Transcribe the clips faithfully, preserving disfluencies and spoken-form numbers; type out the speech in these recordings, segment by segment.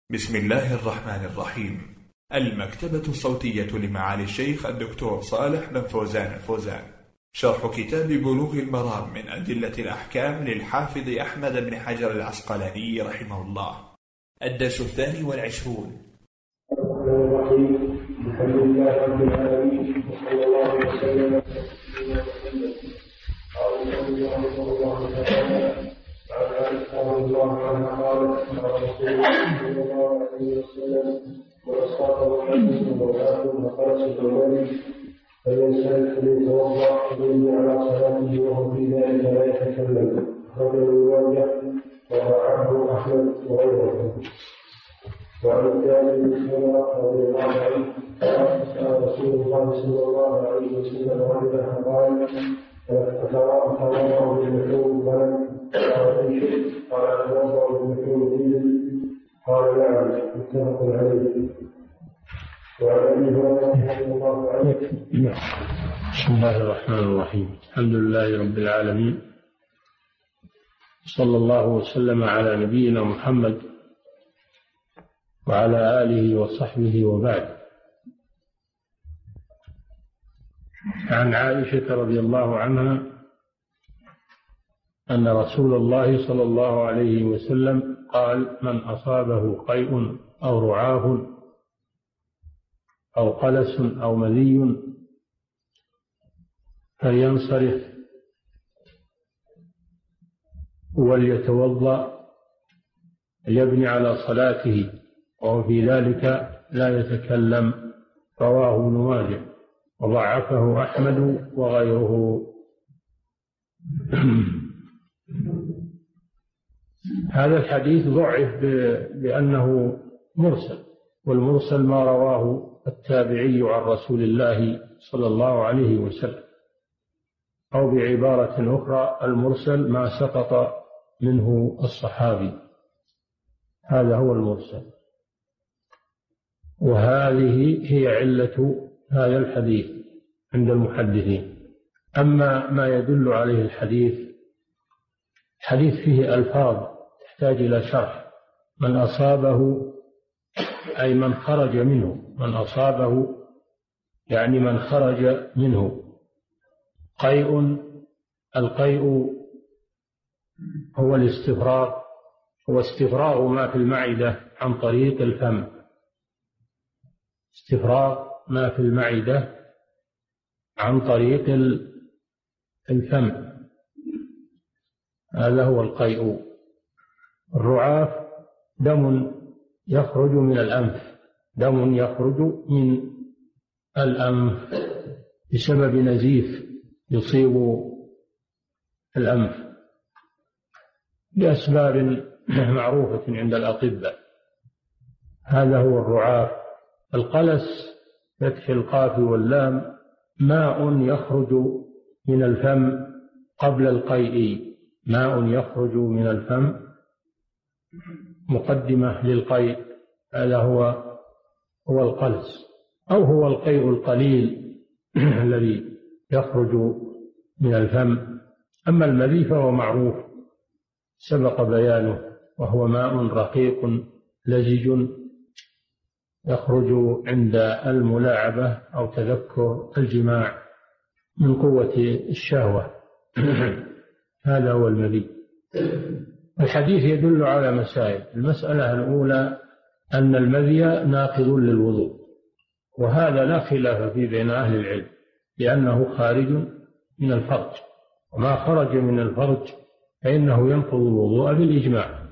بسم الله الرحمن الرحيم. المكتبة الصوتية لمعالي الشيخ الدكتور صالح بن فوزان الفوزان، شرح كتاب بلوغ المرام من أدلة الأحكام للحافظ أحمد بن حجر العسقلاني رحمه الله، الدرس الثاني والعشرون. الرحمن الرحيم. الحمد لله رب العالمين، وصلى الله وسلم عن عائشة رضي الله عنها قالت قال رسول الله صلى الله عليه وسلم: وأصابه حديث وآخر فقال الولي فلينسلك فليتوضأ فليبني على صلاته وهو في ذلك لا يتكلم. أخرجه الرواية ورواه أحمد وغيره. وعن الثاني بن سمرة رضي الله عنه قال رسول الله صلى الله عليه وسلم عنها قال: أتوضأ بمثوب غنم؟ قال: أي شيء؟ قال: أتوضأ بمثوب إبل؟ قال: نعم. متفق عليه. وعن أبي هريرة رضي الله عنه. بسم الله الرحمن الرحيم. الحمد لله رب العالمين، صلى الله وسلم على نبينا محمد وعلى آله وصحبه وبعد. عن عائشة رضي الله عنها أن رسول الله صلى الله عليه وسلم قال: من أصابه قيء أو رعاف أو قلس أو مذي فلينصرف وليتوضأ ليبني على صلاته وفي ذلك لا يتكلم. رواه ابن ماجه وضعفه أحمد وغيره. هذا الحديث ضعف بأنه مرسل، والمرسل ما رواه التابعي عن رسول الله صلى الله عليه وسلم، أو بعبارة أخرى المرسل ما سقط منه الصحابي، هذا هو المرسل. وهذه هي علة هذا الحديث عند المحدثين. أما ما يدل عليه الحديث، الحديث فيه ألفاظ تحتاج إلى شرح. من أصابه أي من خرج منه، من أصابه يعني من خرج منه. قيء، القيء هو الاستفراغ، هو استفراغ ما في المعدة عن طريق الفم، استفراغ ما في المعدة عن طريق الفم، هذا هو القيء. الرعاف دم يخرج من الأنف، دم يخرج من الأنف بسبب نزيف يصيب الأنف بأسباب معروفة عند الأطباء، هذا هو الرعاف. القلس فتح القاف واللام ماء يخرج من الفم قبل القيء، ماء يخرج من الفم مقدمة للقيء، هذا هو هو القلس، أو هو القيء القليل الذي يخرج من الفم. أما المذي فهو معروف سبق بيانه، وهو ماء رقيق لزج يخرج عند الملاعبة أو تذكر الجماع من قوة الشهوة هذا هو المذي. الحديث يدل على مسائل. المسألة الأولى أن المذي ناقض للوضوء، وهذا لا خلاف فيه بين أهل العلم، لأنه خارج من الفرج، وما خرج من الفرج فإنه ينقض الوضوء بالإجماع.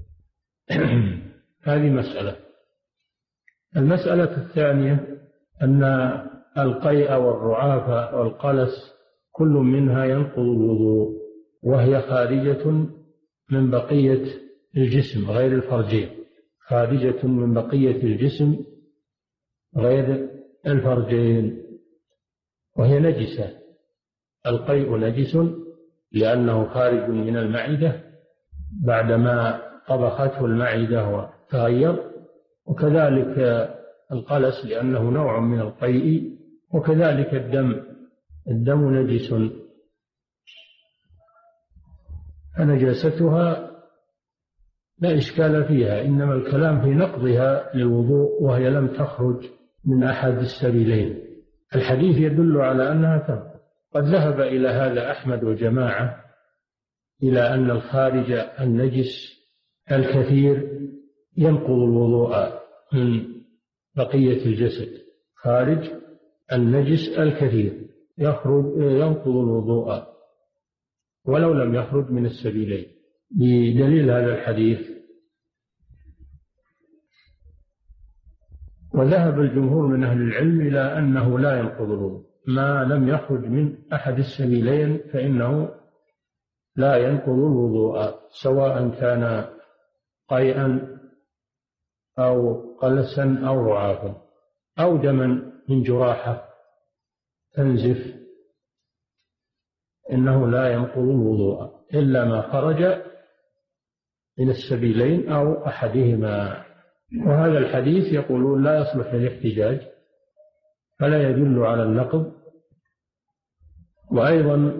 هذه مسألة. المسألة الثانية أن القيء والرعاف والقلس كل منها ينقض الوضوء، وهي خارجة من بقية الجسم غير الفرجين، خارجة من بقية الجسم غير الفرجين، وهي نجسة. القيء نجس لأنه خارج من المعدة بعدما طبخته المعدة وتغير، وكذلك القلس لأنه نوع من القيء، وكذلك الدم، الدم نجس، فنجاستها لا إشكال فيها، إنما الكلام في نقضها للوضوء وهي لم تخرج من أحد السبيلين. الحديث يدل على أنها تنقض. قد ذهب إلى هذا أحمد وجماعة إلى أن الخارج النجس الكثير ينقض الوضوء من بقية الجسد. خارج النجس الكثير يخرج ينقض الوضوء ولو لم يخرج من السبيلين، بدليل هذا الحديث. وذهب الجمهور من أهل العلم إلى أنه لا ينقض الوضوء ما لم يخرج من أحد السبيلين، فإنه لا ينقض الوضوء، سواء كان قيئا أو قلسا أو رعافا أو دما من جراحة تنزف، إنه لا ينقض الوضوء إلا ما خرج من السبيلين أو أحدهما. وهذا الحديث يقولون لا يصلح للاحتجاج فلا يدل على النقض. وأيضا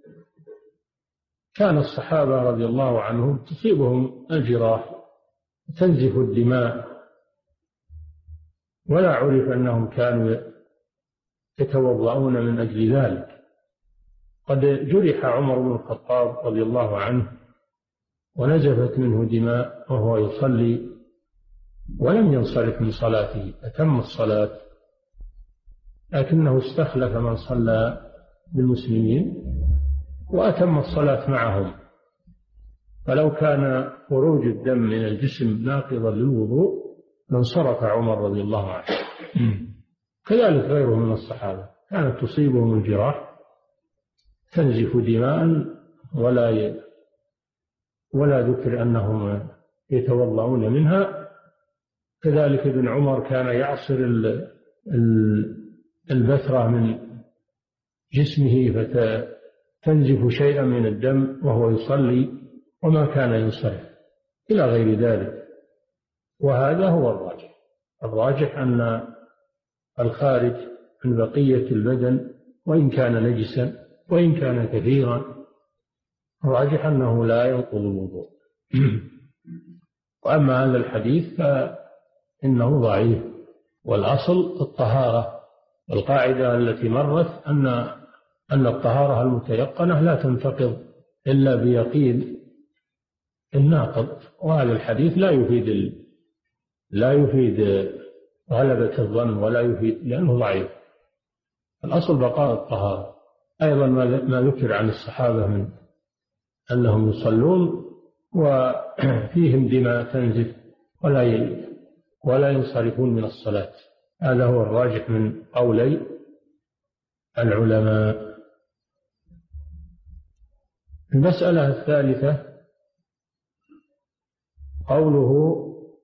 كان الصحابة رضي الله عنهم تصيبهم الجراح تنزف الدماء، ولا عرف أنهم كانوا يتوضؤون من أجل ذلك. قد جرح عمر بن الخطاب رضي الله عنه ونزفت منه دماء وهو يصلي ولم ينصرف من صلاته، أتم الصلاة، لكنه استخلف من صلى بالمسلمين وأتم الصلاة معهم. فلو كان خروج الدم من الجسم ناقضا للوضوء لانصرف عمر رضي الله عنه. كذلك غيره من الصحابة كانت تصيبهم الجراح تنزف دماء ولا ي... ولا ذكر أنهم يتوضؤون منها. كذلك ابن عمر كان يعصر البثرة من جسمه فتنزف شيئا من الدم وهو يصلي وما كان ينصرف إلى غير ذلك. وهذا هو الراجح. الراجح أن الخارج من بقية البدن وإن كان نجسا وإن كان كثيرا الراجح أنه لا ينقض الوضوء. وأما هذا الحديث فإنه ضعيف، والأصل الطهارة. والقاعدة التي مرت أن أن الطهارة المتيقنة لا تنتقض إلا بيقين الناقض، وهذا الحديث لا يفيد ال... لا يفيد غلبة الظن ولا يفيد، لأنه ضعيف. الأصل بقاء الطهارة. أيضا ما ذكر عن الصحابة من أنهم يصلون وفيهم دماء تنزف ولا ي... ولا ينصرفون من الصلاة، هذا هو الراجح من قولي العلماء. المسألة الثالثة قوله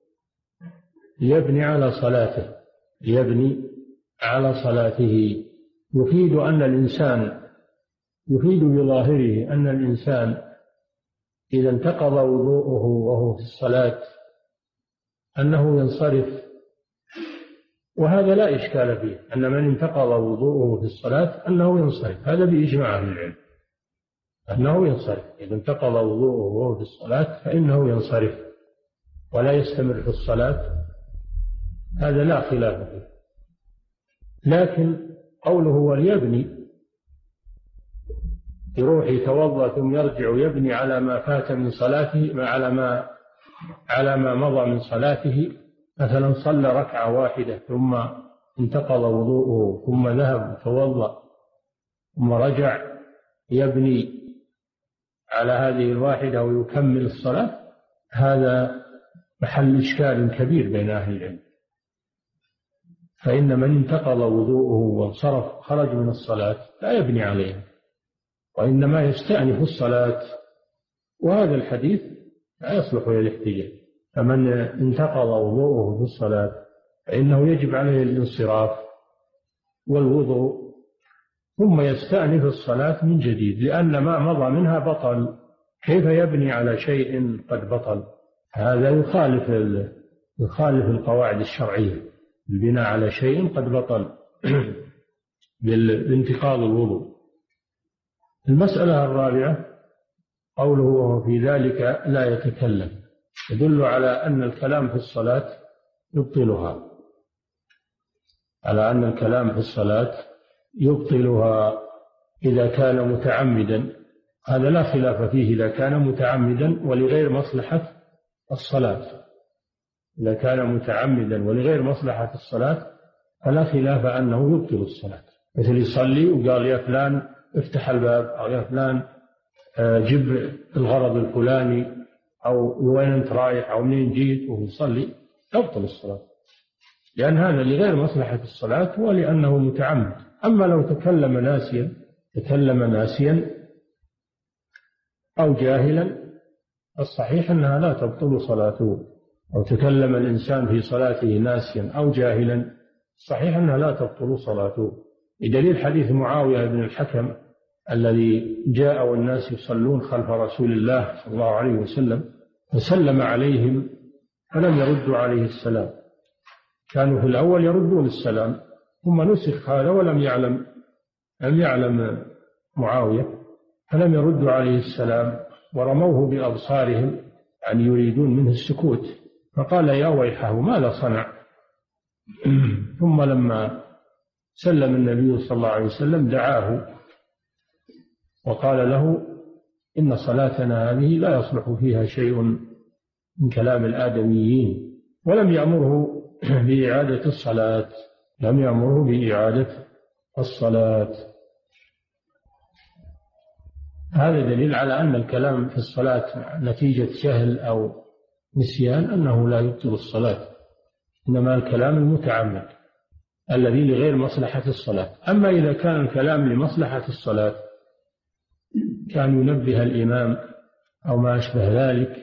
يبني على صلاته، يبني على صلاته يفيد أن الإنسان يفيد بظاهره أن الإنسان إذا انتقض وضوءه وهو في الصلاة أنه ينصرف، وهذا لا إشكال فيه، أن من انتقض وضوءه في الصلاة أنه ينصرف، هذا بإجماع أهل العلم أنه ينصرف. إذا انتقض وضوءه وهو في الصلاة فإنه ينصرف ولا يستمر في الصلاة، هذا لا خلاف فيه. لكن قوله وليبني يروح يتوضأ ثم يرجع يبني على ما فات من صلاته، على ما على ما مضى من صلاته. مثلا صلى ركعة واحدة ثم انتقض وضوءه ثم ذهب توضأ ثم رجع يبني على هذه الواحدة ويكمل الصلاة، هذا محل إشكال كبير بين أهل العلم. فإن من انتقض وضوءه وانصرف خرج من الصلاة لا يبني عليها، وإنما يستأنف الصلاة، وهذا الحديث لا يصلح للاحتجاج. فمن انتقض وضوءه في الصلاة فإنه يجب عليه الانصراف والوضوء ثم يستأنف الصلاة من جديد، لأن ما مضى منها بطل. كيف يبني على شيء قد بطل؟ هذا يخالف يخالف القواعد الشرعية، البناء على شيء قد بطل بانتقاض الوضوء. المسألة الرابعة قوله وهو في ذلك لا يتكلم. يدل على أن الكلام في الصلاة يبطلها، على أن الكلام في الصلاة يبطلها إذا كان متعمدا. هذا لا خلاف فيه إذا كان متعمدا ولغير مصلحة الصلاة. إذا كان متعمدا ولغير مصلحة الصلاة فلا خلاف أنه يبطل الصلاة، مثل يصلي وقال يا فلان افتح الباب، أو يا فلان جيب الغرض الفلاني، أو وين أنت رايح، أو منين جيت، وهو يصلي، تبطل الصلاة، لأن هذا لغير مصلحة الصلاة ولأنه متعمد. أما لو تكلم ناسيا تكلم ناسيا أو جاهلا الصحيح أنها لا تبطل صلاته. أو تكلم الإنسان في صلاته ناسيا أو جاهلا صحيح أنها لا تبطل صلاته، بدليل حديث معاوية بن الحكم الذي جاء والناس يصلون خلف رسول الله صلى الله عليه وسلم فسلم عليهم فلم يردوا عليه السلام. كانوا في الأول يردون السلام ثم نسخ هذا ولم يعلم لم يعلم معاوية فلم يردوا عليه السلام ورموه بأبصارهم يعني يريدون منه السكوت، فقال يا ويحه ماذا صنع. ثم لما سلم النبي صلى الله عليه وسلم دعاه وقال له إن صلاتنا هذه لا يصلح فيها شيء من كلام الآدميين، ولم يأمره بإعادة الصلاة لم يأمره بإعادة الصلاة. هذا دليل على أن الكلام في الصلاة نتيجة جهل أو نسيان أنه لا يبطل الصلاة، إنما الكلام المتعمد الذي لغير مصلحة الصلاة. أما إذا كان الكلام لمصلحة الصلاة كان ينبه الإمام أو ما أشبه ذلك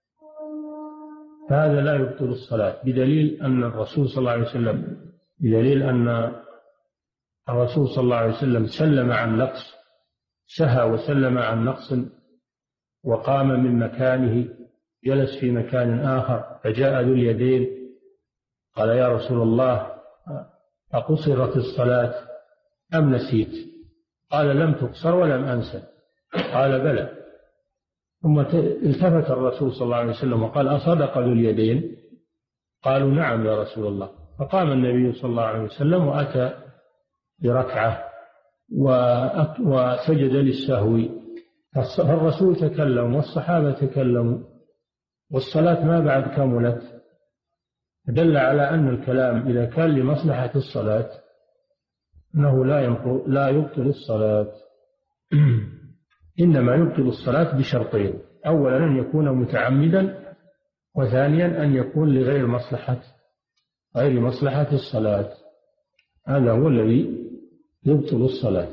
فهذا لا يبطل الصلاة، بدليل أن الرسول صلى الله عليه وسلم بدليل أن الرسول صلى الله عليه وسلم سلم عن نقص سهى وسلم عن نقص وقام من مكانه جلس في مكان آخر، فجاء ذو اليدين قال يا رسول الله أقصرت الصلاة أم نسيت؟ قال لم تقصر ولم أنسى. قال بلى. ثم التفت الرسول صلى الله عليه وسلم وقال أصدق ذو اليدين؟ قالوا نعم يا رسول الله. فقام النبي صلى الله عليه وسلم وأتى بركعة وسجد للسهو، فالرسول تكلم والصحابة تكلموا والصلاة ما بعد كملت، دل على أن الكلام إذا كان لمصلحة الصلاة أنه لا يبطل الصلاة. إنما يبطل الصلاة بشرطين: أولا أن يكون متعمدا، وثانيا أن يكون لغير مصلحة غير مصلحة الصلاة. هذا هو الذي يبطل الصلاة.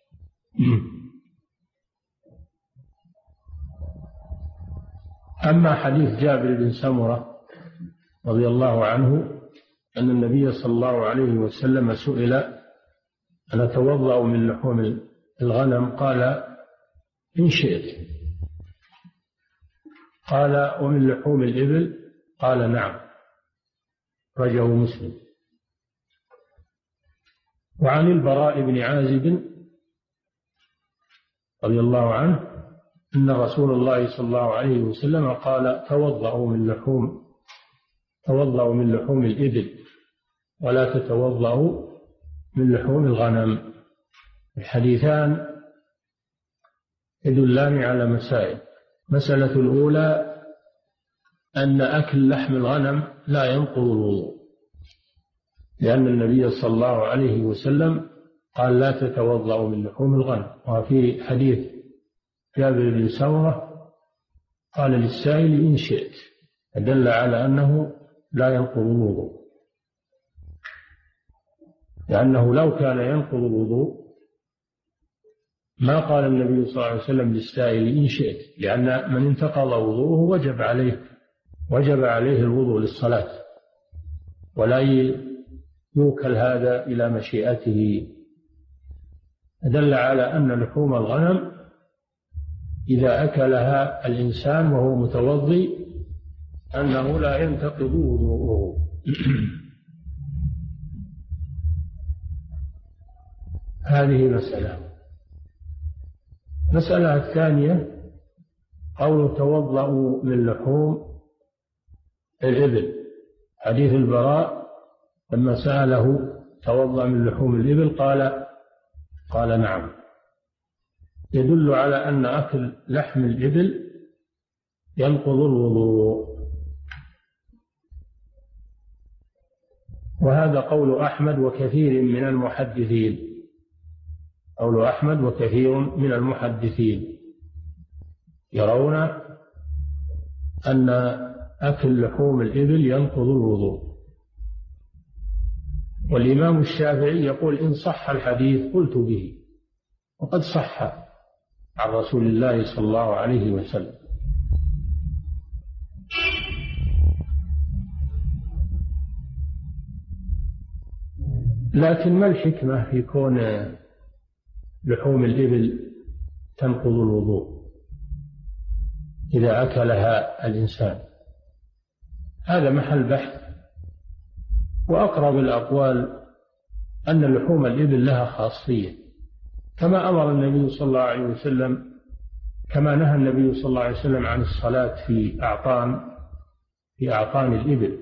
أما حديث جابر بن سمرة رضي الله عنه أن النبي صلى الله عليه وسلم سئل أن أتوضأ من لحوم الغنم؟ قال إن شئت. قال ومن لحوم الإبل؟ قال نعم، رجه مسلم. وعن البراء بن عازب رضي الله عنه أن رسول الله صلى الله عليه وسلم قال توضأوا من لحوم توضأوا من لحوم الإبل ولا تتوضأوا من لحوم الغنم. الحديثان يدلان على مسائل. مسألة الأولى أن أكل لحم الغنم لا ينقض الوضوء، لأن النبي صلى الله عليه وسلم قال لا تتوضأوا من لحوم الغنم. وفي حديث جابر بن سمرة قال للسائل إن شئت، دل على أنه لا ينقض الوضوء، لأنه لو كان ينقض الوضوء ما قال النبي صلى الله عليه وسلم للسائل إن شئت، لأن من انتقض وضوءه وجب عليه وجب عليه الوضوء للصلاة، ولا يوكل هذا إلى مشيئته. دل على أن لحوم الغنم إذا أكلها الإنسان وهو متوضي أنه لا ينتقض وضوءه. هذه مسألة. المسألة الثانية قول توضأوا من لحوم الإبل. حديث البراء لما سأله توضأ من لحوم الإبل قال قال نعم، يدل على أن أكل لحم الإبل ينقض الوضوء. وهذا قول أحمد وكثير من المحدثين، قول أحمد وكثير من المحدثين يرون أن أكل لحوم الإبل ينقض الوضوء. والإمام الشافعي يقول إن صح الحديث قلت به، وقد صح عن رسول الله صلى الله عليه وسلم. لكن ما الحكمة في كون لحوم الإبل تنقض الوضوء إذا أكلها الإنسان؟ هذا محل بحث، وأقرب الأقوال أن لحوم الإبل لها خاصية، كما أمر النبي صلى الله عليه وسلم، كما نهى النبي صلى الله عليه وسلم عن الصلاة في أعطان في أعطان الإبل،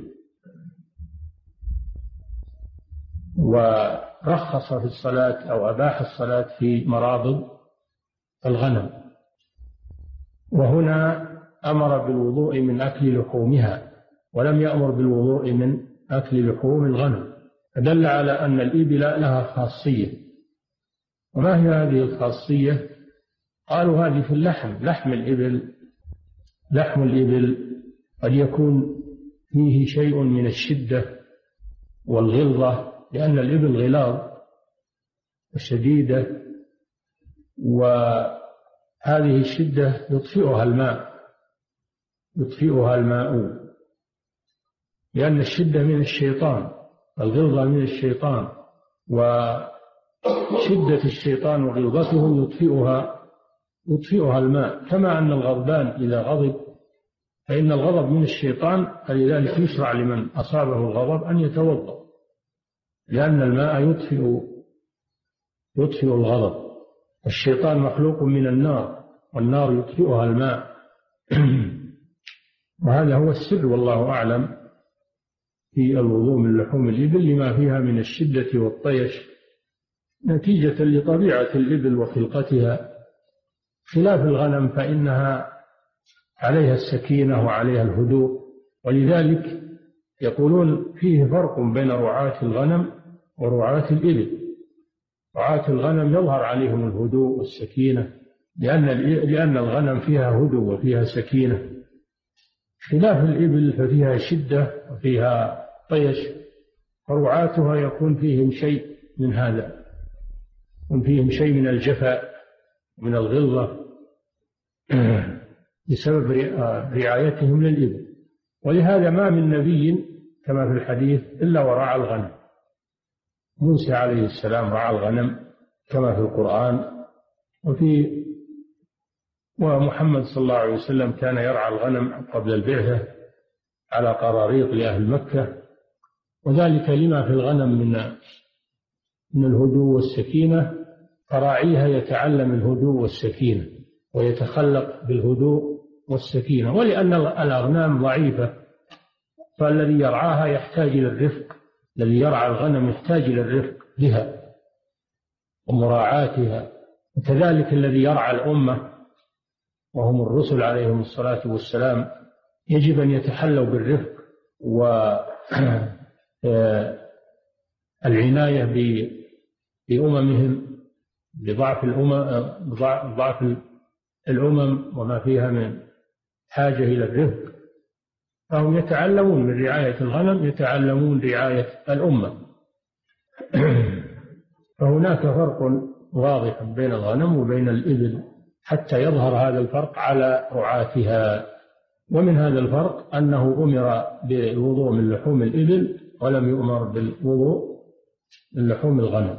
ورخص في الصلاة أو أباح الصلاة في مرابض الغنم. وهنا أمر بالوضوء من أكل لحومها، ولم يأمر بالوضوء من أكل لحوم الغنم، فدل على أن الإبل لها خاصية. وما هي هذه الخاصية؟ قالوا هذه في اللحم، لحم الإبل لحم الإبل قد يكون فيه شيء من الشدة والغلظة، لأن الإبل غلاظ وشديدة، وهذه الشدة يطفئها الماء يطفئها الماء لأن الشدة من الشيطان، الغلظة من الشيطان، وشدة الشيطان وغلظته يطفئها يطفئها الماء، كما أن الغضبان إذا غضب فإن الغضب من الشيطان، فلذلك يشرع لمن أصابه الغضب أن يتوضأ، لأن الماء يطفئ يطفئ الغضب. الشيطان مخلوق من النار، والنار يطفئها الماء. وهذا هو السر والله أعلم في الوضوء من لحوم الإبل، لما فيها من الشدة والطيش نتيجة لطبيعة الإبل وخلقتها، خلاف الغنم فإنها عليها السكينة وعليها الهدوء. ولذلك يقولون فيه فرق بين رعاة الغنم ورعاة الإبل. رعاة الغنم يظهر عليهم الهدوء والسكينة، لأن لأن الغنم فيها هدوء وفيها سكينة، خلاف الإبل ففيها شدة وفيها طيش، فرعاتها يكون فيهم شيء من هذا، يكون فيهم شيء من الجفاء من الغلظة بسبب رعايتهم للإبل. ولهذا ما من نبي كما في الحديث إلا ورعى الغنم. موسى عليه السلام رعى الغنم كما في القرآن، وفي ومحمد صلى الله عليه وسلم كان يرعى الغنم قبل البعثة على قراريط لأهل مكة، وذلك لما في الغنم من من الهدوء والسكينة، فراعيها يتعلم الهدوء والسكينة ويتخلق بالهدوء والسكينة. ولأن الأغنام ضعيفة فالذي يرعاها يحتاج إلى الرفق، الذي يرعى الغنم يحتاج إلى الرفق بها ومراعاتها. وكذلك الذي يرعى الأمة وهم الرسل عليهم الصلاة والسلام يجب أن يتحلوا بالرفق والعناية بأممهم، بضعف الأمم ضعف الأمم وما فيها من حاجة إلى الرفق، فهم يتعلمون من رعاية الغنم يتعلمون رعاية الأمة. فهناك فرق واضح بين الغنم وبين الإبل حتى يظهر هذا الفرق على رعاتها. ومن هذا الفرق أنه أمر بالوضوء من لحوم الإبل ولم يؤمر بالوضوء من لحوم الغنم.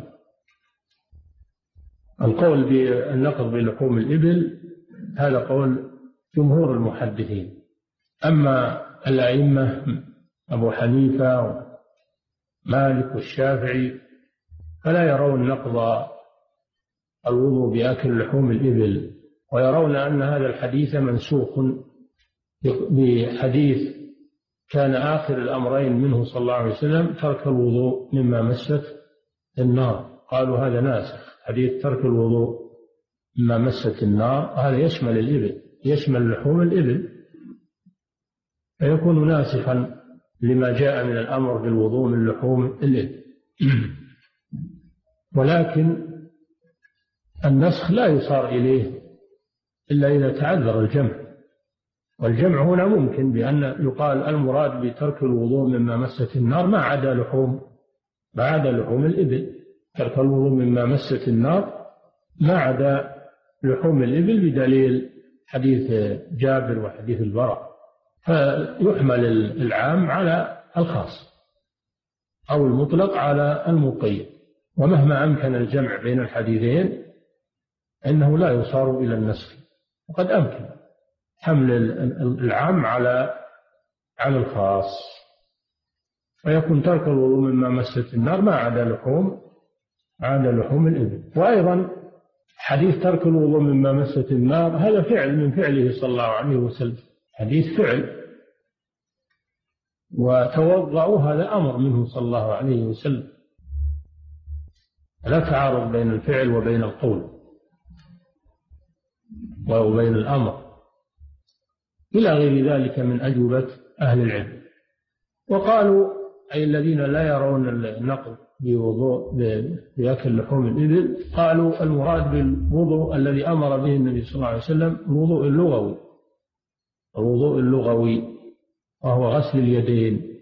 القول بالنقض بلحوم الإبل هذا قول جمهور المحدثين. أما الأئمة أبو حنيفة ومالك والشافعي فلا يرون نقض الوضوء بأكل لحوم الإبل، ويرون أن هذا الحديث منسوخ بحديث كان آخر الأمرين منه صلى الله عليه وسلم ترك الوضوء مما مست النار. قالوا هذا ناسخ، حديث ترك الوضوء مما مست النار هذا يشمل الإبل، يشمل لحوم الإبل، فيكون ناسخا لما جاء من الأمر بالوضوء من لحوم الإبل. ولكن النسخ لا يصار إليه إلا إذا تعذر الجمع، والجمع هنا ممكن بأن يقال المراد بترك الوضوء مما مست النار ما عدا لحوم ما عدا لحوم الإبل، ترك الوضوء مما مست النار ما عدا لحوم الإبل بدليل حديث جابر وحديث البراء، فيحمل العام على الخاص أو المطلق على المقيد. ومهما أمكن الجمع بين الحديثين إنه لا يصار إلى النسخ، وقد أمكن حمل العام على على الخاص، فيكون ترك الوضوء مما مست النار ما عدا لحوم عدا لحوم الإبل. وأيضا حديث ترك الوضوء مما مست النار هذا فعل من فعله صلى الله عليه وسلم، حديث فعل، وتوضأوا هذا أمر منه صلى الله عليه وسلم، لا تعارض بين الفعل وبين القول وبين الأمر، إلى غير ذلك من أجوبة أهل العلم. وقالوا أي الذين لا يرون النقض بوضوء بأكل لحوم الإبل، قالوا المراد بالوضوء الذي أمر به النبي صلى الله عليه وسلم الوضوء اللغوي، الوضوء اللغوي وهو غسل اليدين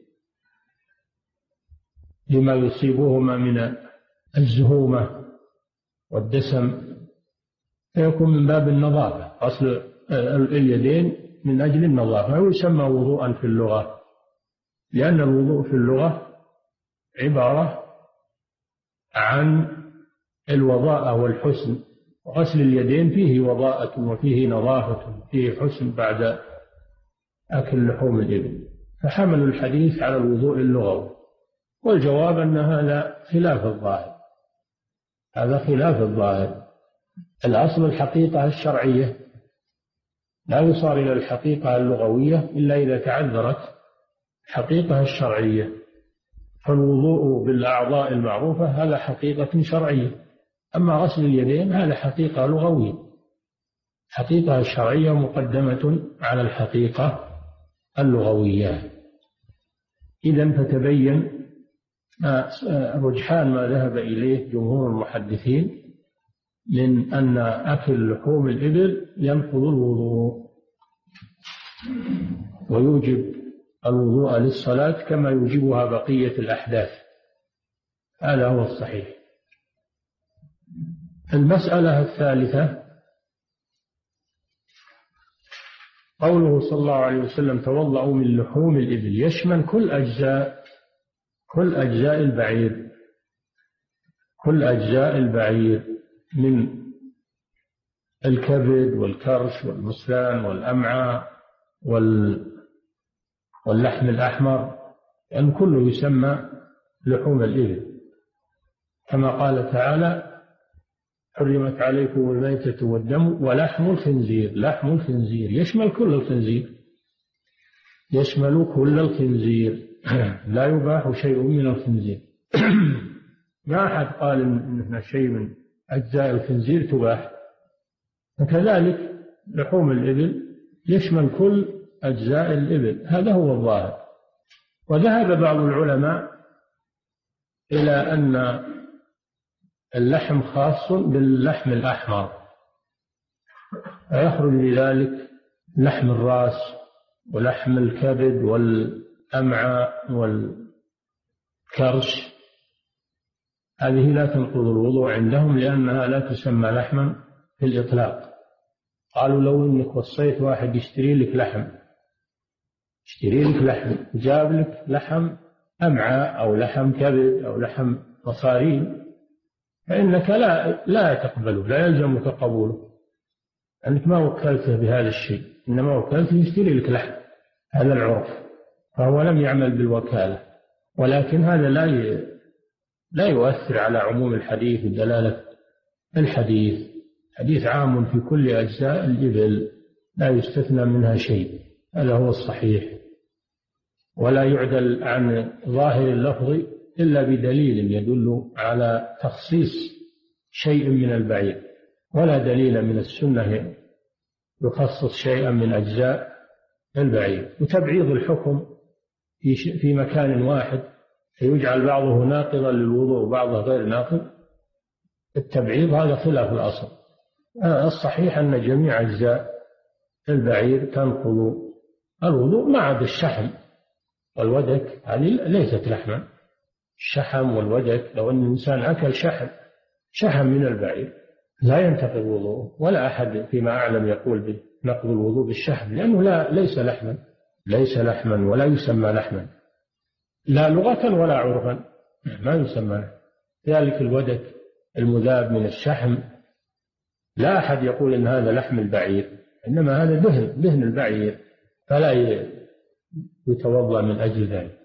لما يصيبهما من الزهومة والدسم، فيكون من باب النظافة، غسل اليدين من أجل النظافة، ويسمى وضوءا في اللغة، لأن الوضوء في اللغة عبارة عن الوضاءة والحسن، وغسل اليدين فيه وضاءة وفيه نظافة فيه حسن بعد أكل لحوم الإبل، فحملوا الحديث على الوضوء اللغوي. والجواب أن هذا خلاف الظاهر، هذا خلاف الظاهر. الأصل الحقيقة الشرعية، لا يصار إلى الحقيقة اللغوية إلا إذا تعذرت الحقيقة الشرعية، فالوضوء بالأعضاء المعروفة هذا حقيقة شرعية، أما غسل اليدين هذا حقيقة لغوية، الحقيقة الشرعية مقدمة على الحقيقة اللغوية. إذن فتبين رجحان ما ذهب إليه جمهور المحدثين من أن أكل لحوم الإبل ينقض الوضوء ويوجب الوضوء للصلاة كما يوجبها بقية الأحداث، هذا هو الصحيح. المسألة الثالثة قوله صلى الله عليه وسلم توضأوا من لحوم الإبل، يشمل كل أجزاء كل أجزاء البعير كل أجزاء البعير من الكبد والكرش والمصلان والأمعاء واللحم الأحمر، لأن كله يسمى لحوم الإبل، كما قال تعالى حرمت عليكم الميتة والدم ولحم الخنزير. لحم الخنزير يشمل كل الخنزير، يشمل كل الخنزير، لا يباح شيء من الخنزير. ما أحد قال إن شيء من أجزاء الخنزير تباح، فكذلك لحوم الإبل يشمل كل أجزاء الإبل، هذا هو الظاهر. وذهب بعض العلماء إلى أن اللحم خاص باللحم الأحمر، فيخرج بذلك لحم الرأس ولحم الكبد والأمعاء والكرش، هذه لا تنقض الوضوء عندهم لأنها لا تسمى لحما في الإطلاق. قالوا لو إنك وصيت واحد يشتري لك لحم يشتري لك لحم جاب لك لحم أمعاء أو لحم كبد أو لحم مصارين، فإنك لا لا تقبله، لا يلزمك قبوله، أنك ما وكلته بهذا الشيء، إنما وكلته يشتري لك لحم، هذا العرف، فهو لم يعمل بالوكالة. ولكن هذا لا لا يؤثر على عموم الحديث ودلالة الحديث، حديث عام في كل أجزاء الإبل لا يستثنى منها شيء، هذا هو الصحيح. ولا يعدل عن ظاهر اللفظ إلا بدليل يدل على تخصيص شيء من البعير، ولا دليل من السنة يخصص شيئا من أجزاء البعير. وتبعيض الحكم في مكان واحد فيجعل بعضه ناقضا للوضوء وبعضه غير ناقض، التبعيض هذا خلاف الأصل. الصحيح أن جميع أجزاء البعير تنقض الوضوء ما عدا الشحم والودك، هذه ليست لحما. الشحم والودك لو أن الإنسان أكل شحم شحم من البعير لا ينتقض وضوءه، ولا أحد فيما أعلم يقول بنقض الوضوء بالشحم، لأنه لا ليس لحما ليس لحما ولا يسمى لحما لا لغة ولا عرفا، ما يسمى لحما. ذلك الودك المذاب من الشحم لا أحد يقول إن هذا لحم البعير، إنما هذا دهن دهن البعير، فلا يتوضأ من أجل ذلك،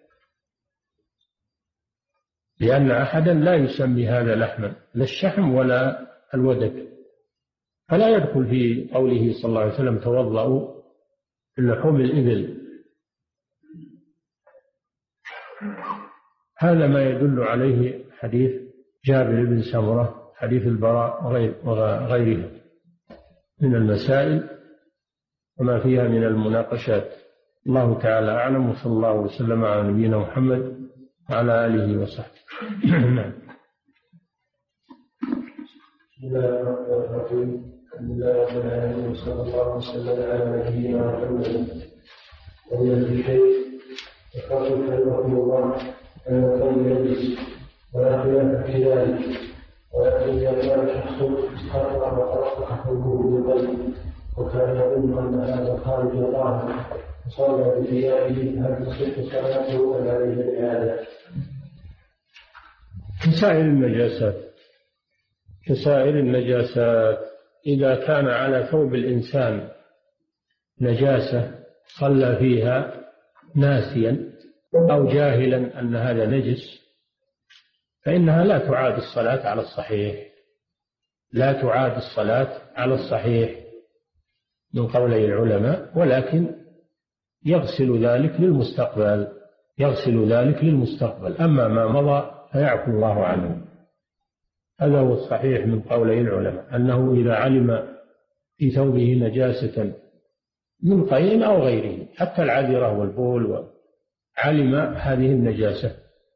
لأن أحدا لا يسمي هذا لحما، لا الشحم ولا الودك، فلا يدخل في قوله صلى الله عليه وسلم توضأوا اللحوم الإبل. هذا ما يدل عليه حديث جابر بن سمرة، حديث البراء وغيرها من المسائل وما فيها من المناقشات. الله تعالى أعلم، وصلى الله وسلم على نبينا محمد وعلى آله وصحبه. نعم. بسم الله الرحمن الرحيم. الحمد لله رب العالمين، وصلى الله وسلم على نبينا محمد. ومن الشيء يقول رحمه الله أن القوم يجلس ولا خلاف في ذلك، ولكن إذا كان شخص استغفر وترك حكمه بالقلب وكان يظن أن هذا خارج الله وصلى بثيابه، هل تصح صلاته أم عليه الإعادة؟ كسائر النجاسات كسائر النجاسات إذا كان على ثوب الإنسان نجاسة صلى فيها ناسيا أو جاهلا أن هذا نجس، فإنها لا تعاد الصلاة على الصحيح لا تعاد الصلاة على الصحيح من قولي العلماء، ولكن يغسل ذلك للمستقبل يغسل ذلك للمستقبل أما ما مضى فيعفو الله عنه. هذا هو الصحيح من قولي العلماء، أنه إذا علم في ثوبه نجاسة من قيء أو غيره، حتى العذرة والبول، علم هذه النجاسة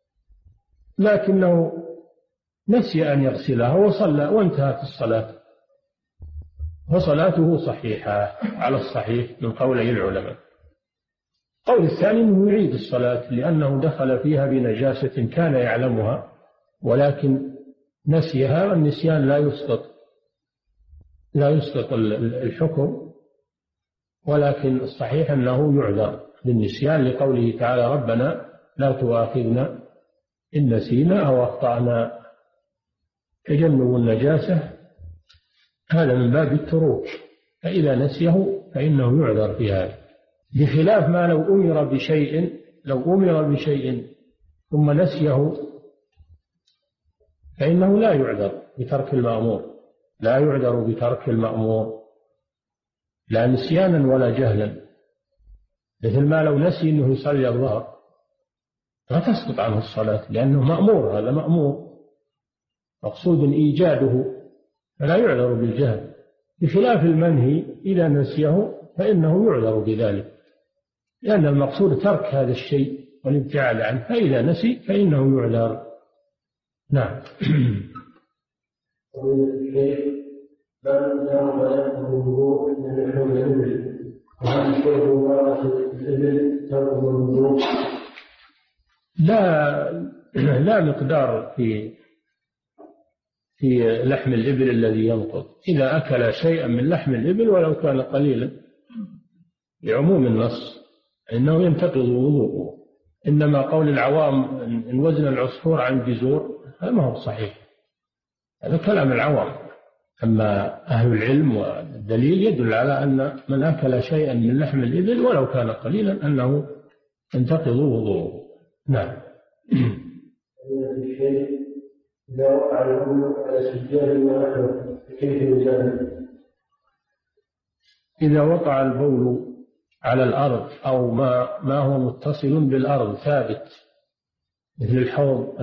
لكنه نسي أن يغسلها وصلى وانتهت الصلاة، فصلاته صحيحة على الصحيح من قولي العلماء. قول الثاني أنه يعيد الصلاة لأنه دخل فيها بنجاسة كان يعلمها ولكن نسيها، والنسيان لا يسقط لا يسقط الحكم، ولكن الصحيح أنه يعذر بالنسيان لقوله تعالى ربنا لا تؤاخذنا إن نسينا أو أخطأنا. تجنب النجاسة هذا من باب التروك، فإذا نسيه فإنه يعذر في هذا، بخلاف ما لو أمر بشيء لو أمر بشيء ثم نسيه فإنه لا يعذر بترك المأمور لا يعذر بترك المأمور لا نسيانا ولا جهلا، مثل ما لو نسي أنه يصلي الظهر لا تسقط عنه الصلاة لأنه مأمور، هذا مأمور مقصود إيجاده فلا يعذر بالجهل، بخلاف المنهي إذا نسيه فإنه يعذر بذلك لأن المقصود ترك هذا الشيء والابتعاد عنه، فإذا نسي فإنه يعذر. نعم. ومن الشيء من دام له الوضوء من لحوم الإبل، وهل شيء مبارك الإبل ترك الوضوء؟ لا لا مقدار في في لحم الإبل الذي ينقض، إذا أكل شيئا من لحم الإبل ولو كان قليلا لعموم النص إنه ينتقض وضوءه، إنما قول العوام إن وزن العصفور عن جزور هذا ما هو صحيح، هذا كلام العوام. أما أهل العلم والدليل يدل على أن من أكل شيئا من لحم الإبل ولو كان قليلا أنه ينتقض وضوءه. نعم. إذا وقع الأمر على سجاد ونحوه كيف يزال؟ إذا وقع البول على الأرض أو ما, ما هو متصل بالأرض ثابت، مثل الحوض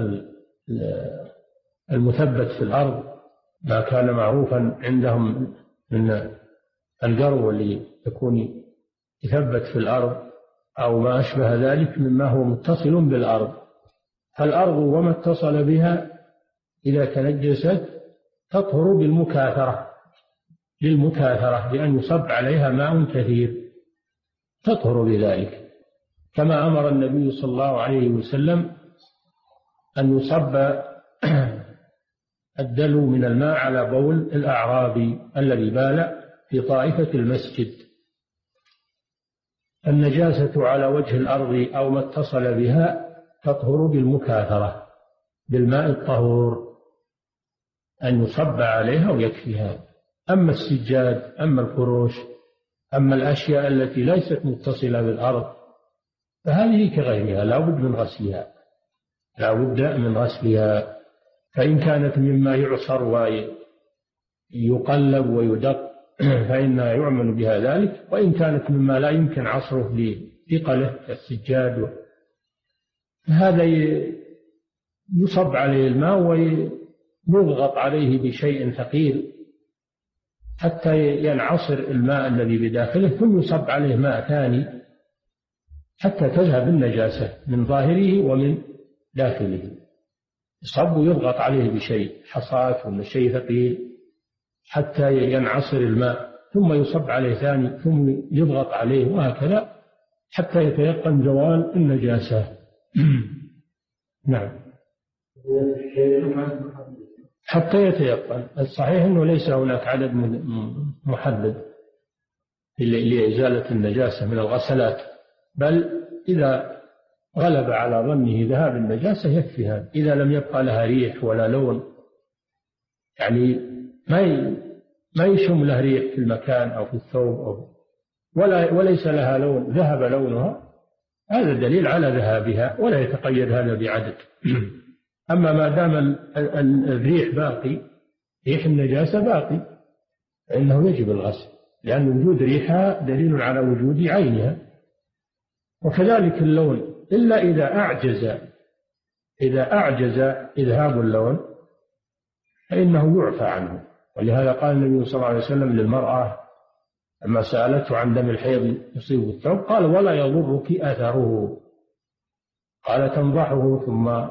المثبت في الأرض، ما كان معروفا عندهم من القرو اللي يكون يثبت في الأرض أو ما أشبه ذلك مما هو متصل بالأرض. فالأرض وما اتصل بها إذا تنجست تطهر بالمكاثرة بالمكاثرة بأن يصب عليها ماء كثير تطهر بذلك، كما أمر النبي صلى الله عليه وسلم أن يصب الدلو من الماء على بول الأعرابي الذي بال في طائفة المسجد. النجاسة على وجه الأرض أو ما اتصل بها تطهر بالمكاثرة بالماء الطهور، أن يصب عليها ويكفيها. أما السجاد، أما الفروش، أما الأشياء التي ليست متصلة بالأرض فهذه كغيرها لا بد من غسلها لا بد من غسلها فإن كانت مما يعصر ويقلب ويدق فإنها يعمل بها ذلك، وإن كانت مما لا يمكن عصره لثقله كالسجاد هذا يصب عليه الماء ويضغط عليه بشيء ثقيل حتى ينعصر الماء الذي بداخله، ثم يصب عليه ماء ثاني حتى تذهب النجاسة من ظاهره ومن داخله. يصب ويضغط عليه بشيء حصاة ولا شيء ثقيل حتى ينعصر الماء، ثم يصب عليه ثاني، ثم يضغط عليه، وهكذا حتى يتيقن زوال النجاسة. نعم، حتى يتيقن. الصحيح أنه ليس هناك عدد محدد لإزالة النجاسة من الغسلات، بل إذا غلب على ظنه ذهاب النجاسة يكفي هذا، إذا لم يبقى لها ريح ولا لون، يعني ما ما يشم لها ريح في المكان أو في الثوب أو ولا وليس لها لون، ذهب لونها، هذا دليل على ذهابها ولا يتقيد هذا بعدد. أما ما دام الريح باقي، ريح النجاسة باقي، فإنه يجب الغسل، لأن وجود ريحها دليل على وجود عينها. وكذلك اللون، إلا إذا أعجز إذا أعجز إذهاب اللون فإنه يعفى عنه. ولهذا قال النبي صلى الله عليه وسلم للمرأة لما سألته عن دم الحيض يصيب الثوب قال: ولا يضرك أثره. قال: تنضحه ثم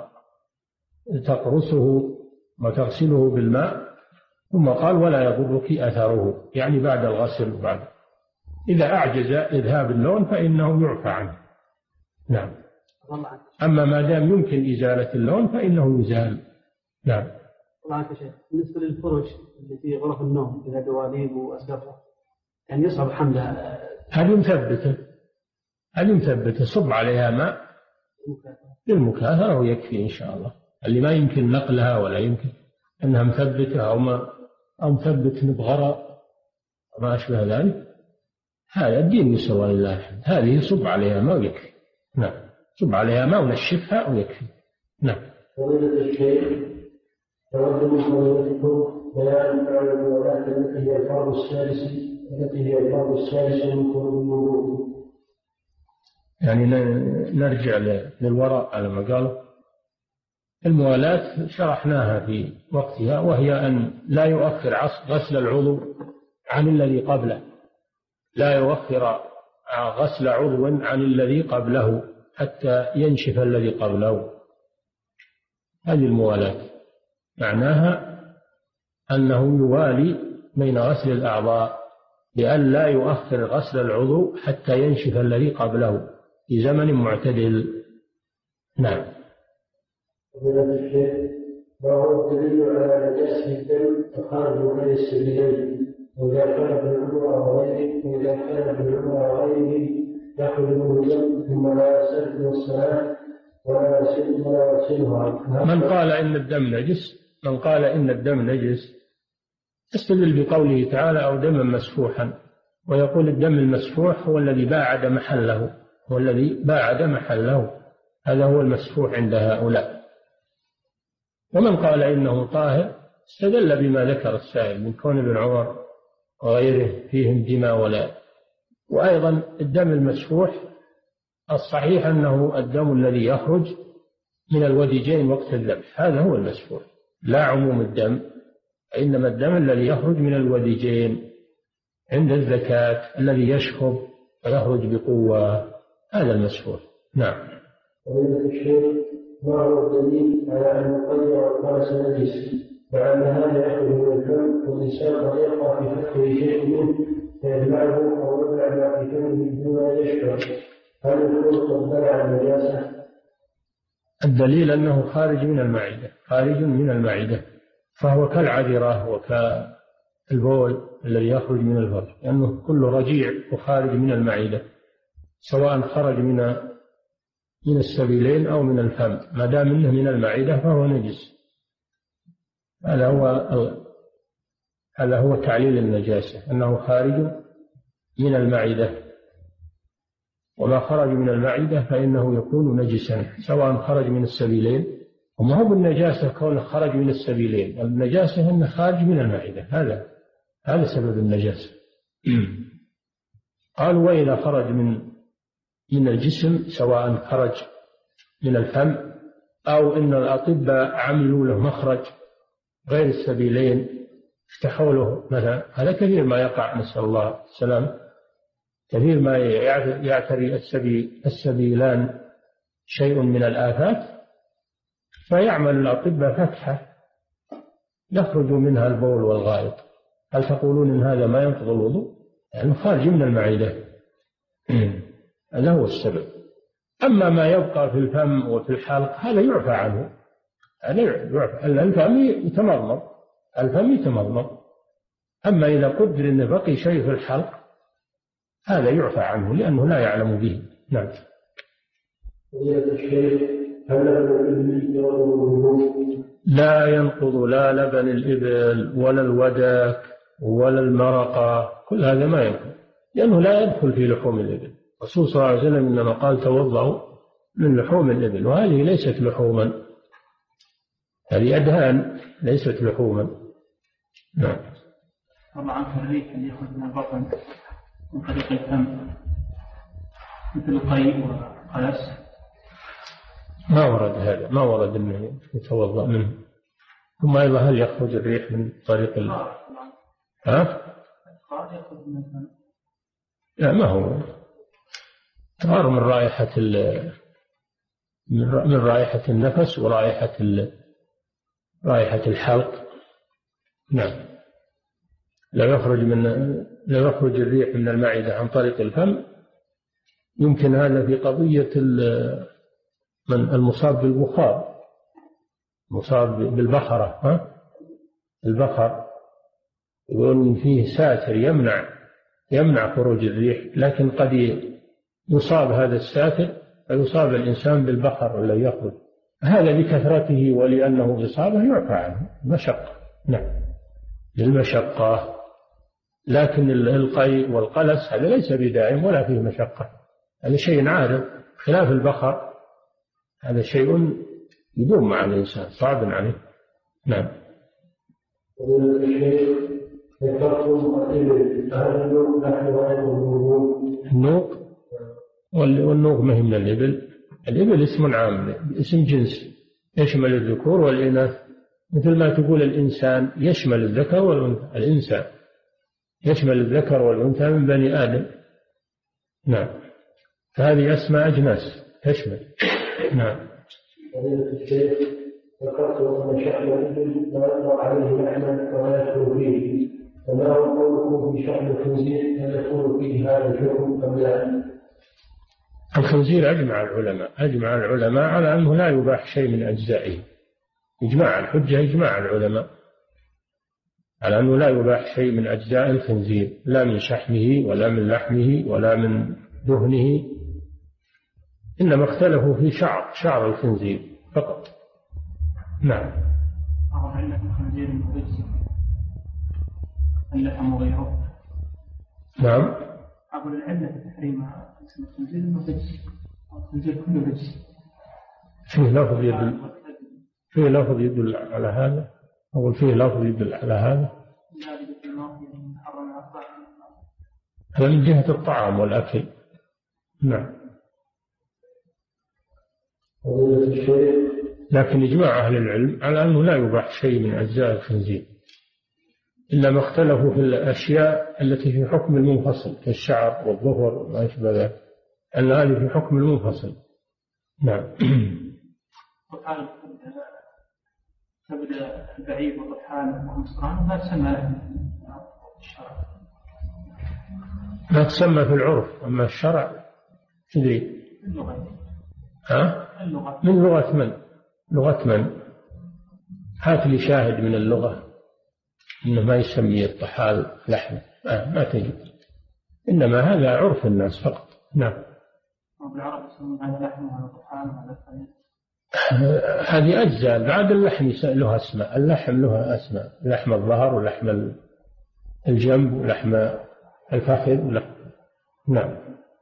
تقرصه وتغسله بالماء، ثم قال: ولا يضرك أثره، يعني بعد الغسل. بعد إذا أعجز إذهاب اللون فإنه يعفى عنه. نعم. أما ما دام يمكن إزالة اللون فإنه يزال. نعم. الله يا شيخ، بالنسبة للفرش اللي في غرف النوم إذا دواليب وأسقفها يعني يصعب حملها، هذه مثبتة هذه مثبتة صب عليها ماء للمكاثرة ويكفي إن شاء الله. اللي ما يمكن نقلها ولا يمكن أنها مثبتة أو ما أو مثبت بغراء وما أشبه ذلك، هذا الدين يسر ولله الحمد. هذه صب عليها ماء ويكفي. نعم، صب عليها ماء ونشفها ويكفي. نعم. فضيلة الشيخ، تود من فضيلتكم بيان فعل الولاة التي هي الفرض السادس التي هي الفرض السادس من فروض الوضوء. يعني نرجع للوراء على ما قالوا. الموالاة شرحناها في وقتها، وهي أن لا يؤخر غسل العضو عن الذي قبله، لا يؤخر غسل عضو عن الذي قبله حتى ينشف الذي قبله. هذه الموالاة معناها أنه يوالي بين غسل الأعضاء بأن لا يؤخر غسل العضو حتى ينشف الذي قبله في زمن معتدل. نعم. فضيلة الشيخ، ما هو الدليل على نجاسة الدم تخرج من السبيلين، وإذا كان بالعمر أو غيره وإذا كان بالعمر أو غيره يخرج منه الدم ثم لا يسلم الصلاة ولا يسلم ولا يغسلها. من قال إن الدم نجس من قال إن الدم نجس يستدل بقوله تعالى: أو دما مسفوحا، ويقول الدم المسفوح هو الذي باعد محله هو الذي باعد محله هذا هو المسفوح عند هؤلاء. ومن قال إنه طاهر استدل بما ذكر السائل من كون ابن عمر وغيره فيهم دماء ولا وأيضا الدم المسفوح الصحيح أنه الدم الذي يخرج من الوديجين وقت الذبح، هذا هو المسفوح، لا عموم الدم، إنما الدم الذي يخرج من الوديجين عند الزكاة الذي يشخب ويخرج بقوة، هذا المسفوح. نعم. فضيلة الشيخ، ما هو الدليل على أن الطير والفرس نجس، مع أن هذا يخرج من الفم والإنسان قد يقع في فكه شيء منه فيبلعه أو يبلع ما في فمه بما يشعر، هل الخلق تبلع النجاسة؟ الدليل أنه خارج من المعدة، خارج من المعدة، فهو كالعذرة وكالبول الذي يخرج من الفرج، لأنه كله رجيع وخارج من المعدة، سواء خرج من من السبيلين أو من الفم، ما دام منه من المعدة فهو نجس. هذا هو هذا هو تعليل النجاسة، أنه خارج من المعدة، وما خرج من المعدة فإنه يكون نجسا، سواء خرج من السبيلين، وما هو بالنجاسة كونه خرج من السبيلين، النجاسة أنه خارج من المعدة، هذا هذا سبب النجاسة. قالوا وإذا خرج من من الجسم، سواء خرج من الفم أو إن الأطباء عملوا له مخرج غير السبيلين، افتحوا له مثلا، هذا كثير ما يقع، نسأل الله السلام، كثير ما يعتري السبي السبيلان شيء من الآفات، فيعمل الأطباء فتحة يخرج منها البول والغائط، هل تقولون إن هذا ما ينقض الوضوء؟ يعني خارج من المعدة، هذا هو السبب. أما ما يبقى في الفم وفي الحلق هذا يعفى عنه، هذا يعفى، الفم يتمضمض، الفم يتمضمض، أما إذا قدر أن بقي شيء في الحلق هذا يعفى عنه لأنه لا يعلم به. نعم. لا ينقض لا لبن الإبل ولا الودك ولا المرقة، كل هذا ما ينقض، لأنه لا يدخل في لحوم الإبل. الرسول صلى الله عليه وسلم إنما قال توضأوا من لحوم الإبل، وهذه ليست لحوما، هذه أدهان ليست لحوما. نعم. طبعا الريح اللي يخرج من البطن من طريق الفم مثل القيء والقلس ما ورد هذا، ما ورد أنه يتوضأ منه. ثم أيضا هل يخرج الريح من طريق ال ها؟ يخرج من الفم؟ لا، ما هو تغار من رائحة ال من رائحة النفس ورائحة ال رائحة الحلق. نعم. لا يخرج من لا يخرج الريح من المعدة عن طريق الفم، يمكن هذا في قضية من المصاب بالبخار، مصاب بالبخرة، ها؟ البخر يقولون فيه ساتر يمنع يمنع خروج الريح، لكن قد يصاب هذا الساتر فيصاب الإنسان بالبخر الذي يخرج، هذا لكثرته ولأنه إصابة يعفى عنه مشقة. نعم، للمشقة، لكن القيء والقلس هذا ليس بدائم ولا فيه مشقة، هذا شيء عارض، خلاف البخر هذا شيء يدوم مع الإنسان صعب عليه. نعم. النوق والنوق ما هي من الإبل، الإبل اسم عام، اسم جنس يشمل الذكور والإناث، مثل ما تقول الإنسان يشمل الذكر والأنثى، الإنسان يشمل الذكر والأنثى من بني آدم. نعم، فهذه أسماء أجناس تشمل. نعم. ذكرت أن شأن الإبل لا يطلق عليه لحما ولا يدخل فيه، فما هو قوله في شأن الخنزير هل يدخل فيه هذا الحكم أم لا؟ الخنزير أجمع العلماء أجمع العلماء على أنه لا يباح شيء من أجزائه، إجماع الحجة إجماع العلماء على أنه لا يباح شيء من أجزاء الخنزير، لا من شحمه ولا من لحمه ولا من دهنه، إنما اختلفوا في شعر شعر الخنزير فقط. نعم. أعرف علة الخنزير المرجس اللحم وغيره. نعم. أقول العلة في تحريم اسم الخنزير المرجس، الخنزير كله رجس. فيه لفظ يدل فيه لفظ يدل على هذا، أقول فيه لفظ يدل على هذا. هذا من جهة الطعام والأكل. نعم. لكن إجماع أهل العلم على أنه لا يباح شيء من أجزاء الخنزير، إنما اختلفوا في الأشياء التي في حكم المنفصل كالشعر والظفر وما أشبه ذلك، أن هذه في حكم المنفصل. نعم. وقال تبدأ البعير والريحان والمصران ما تسمى الشرع، ما تسمى في العرف، أما الشرع تدري اللغة. ها؟ اللغة. من لغة من؟ لغة من؟ هات لي شاهد من اللغة إنه ما يسمي الطحال لحم، آه ما تجد، إنما هذا عرف الناس فقط. نعم. وبالعرب يسمون هذا لحم وهذا طحال وهذا ثاني. هذه أجزاء، بعد اللحم له أسماء، اللحم له أسماء، لحم الظهر ولحم الجنب ولحم الفخذ. نعم.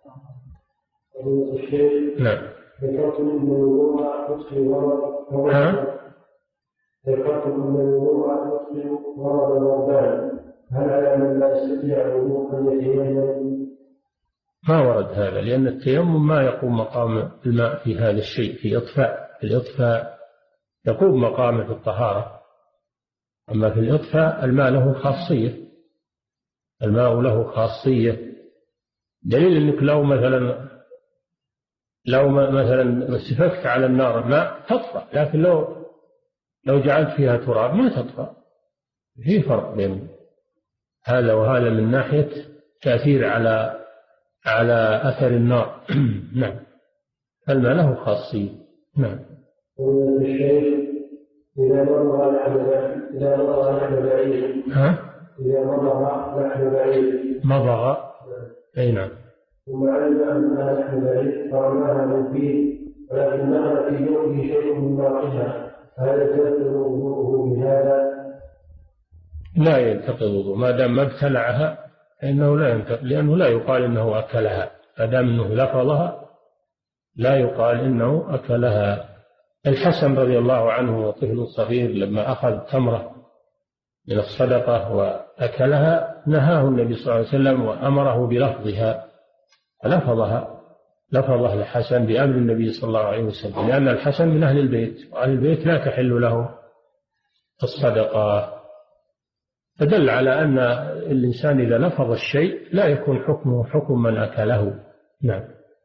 نعم. ذكرت من الوضوء يطفئ ورد ذكرت من الوضوء يطفئ ورد الوردان، هل على من لا يستطيع الوضوء أن يتيمم؟ ما ورد هذا، لأن التيمم ما يقوم مقام الماء في هذا الشيء، في إطفاء، في الإطفاء يقوم مقامه في الطهارة، أما في الإطفاء الماء له خاصية، الماء له خاصية، دليل أنك لو مثلا لو مثلا سفكت على النار ماء تطفأ، لكن لو لو جعلت فيها تراب ما تطفأ. في فرق بين هذا وهذا من ناحية تأثير على على أثر النار. نعم. الماء له خاصية. نعم. الشيخ إذا مضغ لحم إذا مضغ لحم بعير ها؟ إذا مضغ لحم بعير مضغ. أي نعم. ثم علم أنها لحم بعير فرماها من فيه، ولكن نهى في جوفه شيء من باقيها، فهل يتنقض وضوءه بهذا؟ لا ينتقض وضوء ما دام ما ابتلعها، فإنه لا ينتقض، لأنه لا يقال إنه أكلها، ما دام إنه لفظها لا يقال إنه أكلها. الحسن رضي الله عنه وطفل صغير لما أخذ تمرة من الصدقة وأكلها نهاه النبي صلى الله عليه وسلم وأمره بلفظها، فلفظها لفظها الحسن بأمر النبي صلى الله عليه وسلم، لأن الحسن من أهل البيت، وأهل البيت لا تحل له الصدقة، فدل على أن الإنسان إذا لفظ الشيء لا يكون حكمه حكم من أكله. نعم.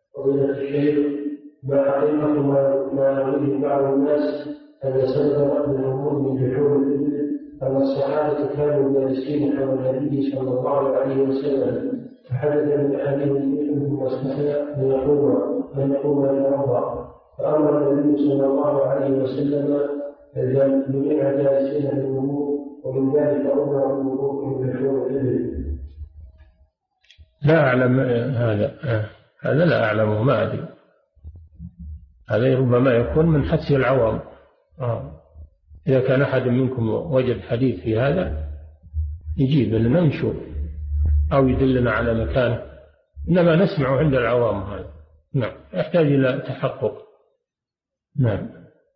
ما حقيقة ما يرويه بعض الناس أن سبب من الأمور من لحوم الإبل أن الصحابة كانوا جالسين حول النبي صلى الله عليه وسلم، فحدث من أحدهم منهم واستحيا أن يقوم أن يقوم إلى الله، فأمر النبي صلى الله عليه وسلم جميع جالسين في الأمور، ومن ذلك أمر الوضوء من لحوم الإبل. لا أعلم هذا هذا لا أعلمه، ما أدري، هذا ربما يكون من حدث العوام. آه. إذا كان أحد منكم وجد حديث في هذا يجيب لنا نشوف أو يدلنا على مكانه، إنما نسمع عند العوام هذا. نعم. يحتاج إلى تحقق. نعم.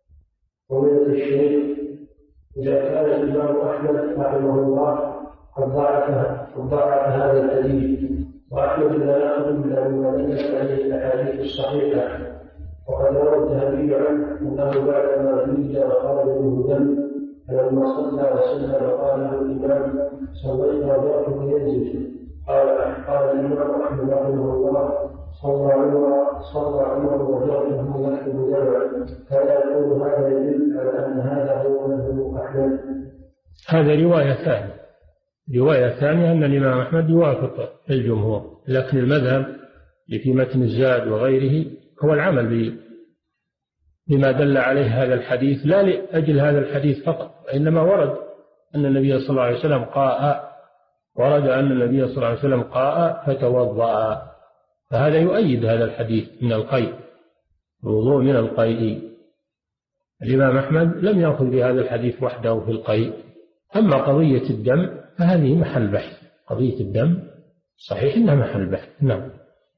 ومن الشيخ إذا كان الإمام أحمد رحمه الله قد ضاعف هذا الحديث، وأحمد لا يأخذ إلا مما دلت عليه الأحاديث الصحيحة، وقد روى الذهبي عنه أنه بعدما ولد وخرج منه دم فلما صلى وسلم قال له الإمام صلينا وضعته ينزل، قال قال الإمام أحمد رحمه الله صلى عمر صلى عمر وضعته يكتب دمعا، فلا يقول هذا يدل على أن هذا هو مذهب أحمد. هذا رواية ثانية، رواية ثانية أن الإمام أحمد يوافق الجمهور، لكن المذهب اللي في متن الزاد وغيره هو العمل بما دل عليه هذا الحديث، لا لأجل هذا الحديث فقط، إنما ورد أن النبي صلى الله عليه وسلم قاء ورد أن النبي صلى الله عليه وسلم قاء فتوضأ، فهذا يؤيد هذا الحديث من القيء، الوضوء من القيء. الإمام أحمد لم يأخذ بهذا الحديث وحده في القيء. أما قضية الدم فهذه محل بحث، قضية الدم صحيح إنها محل بحث. نعم.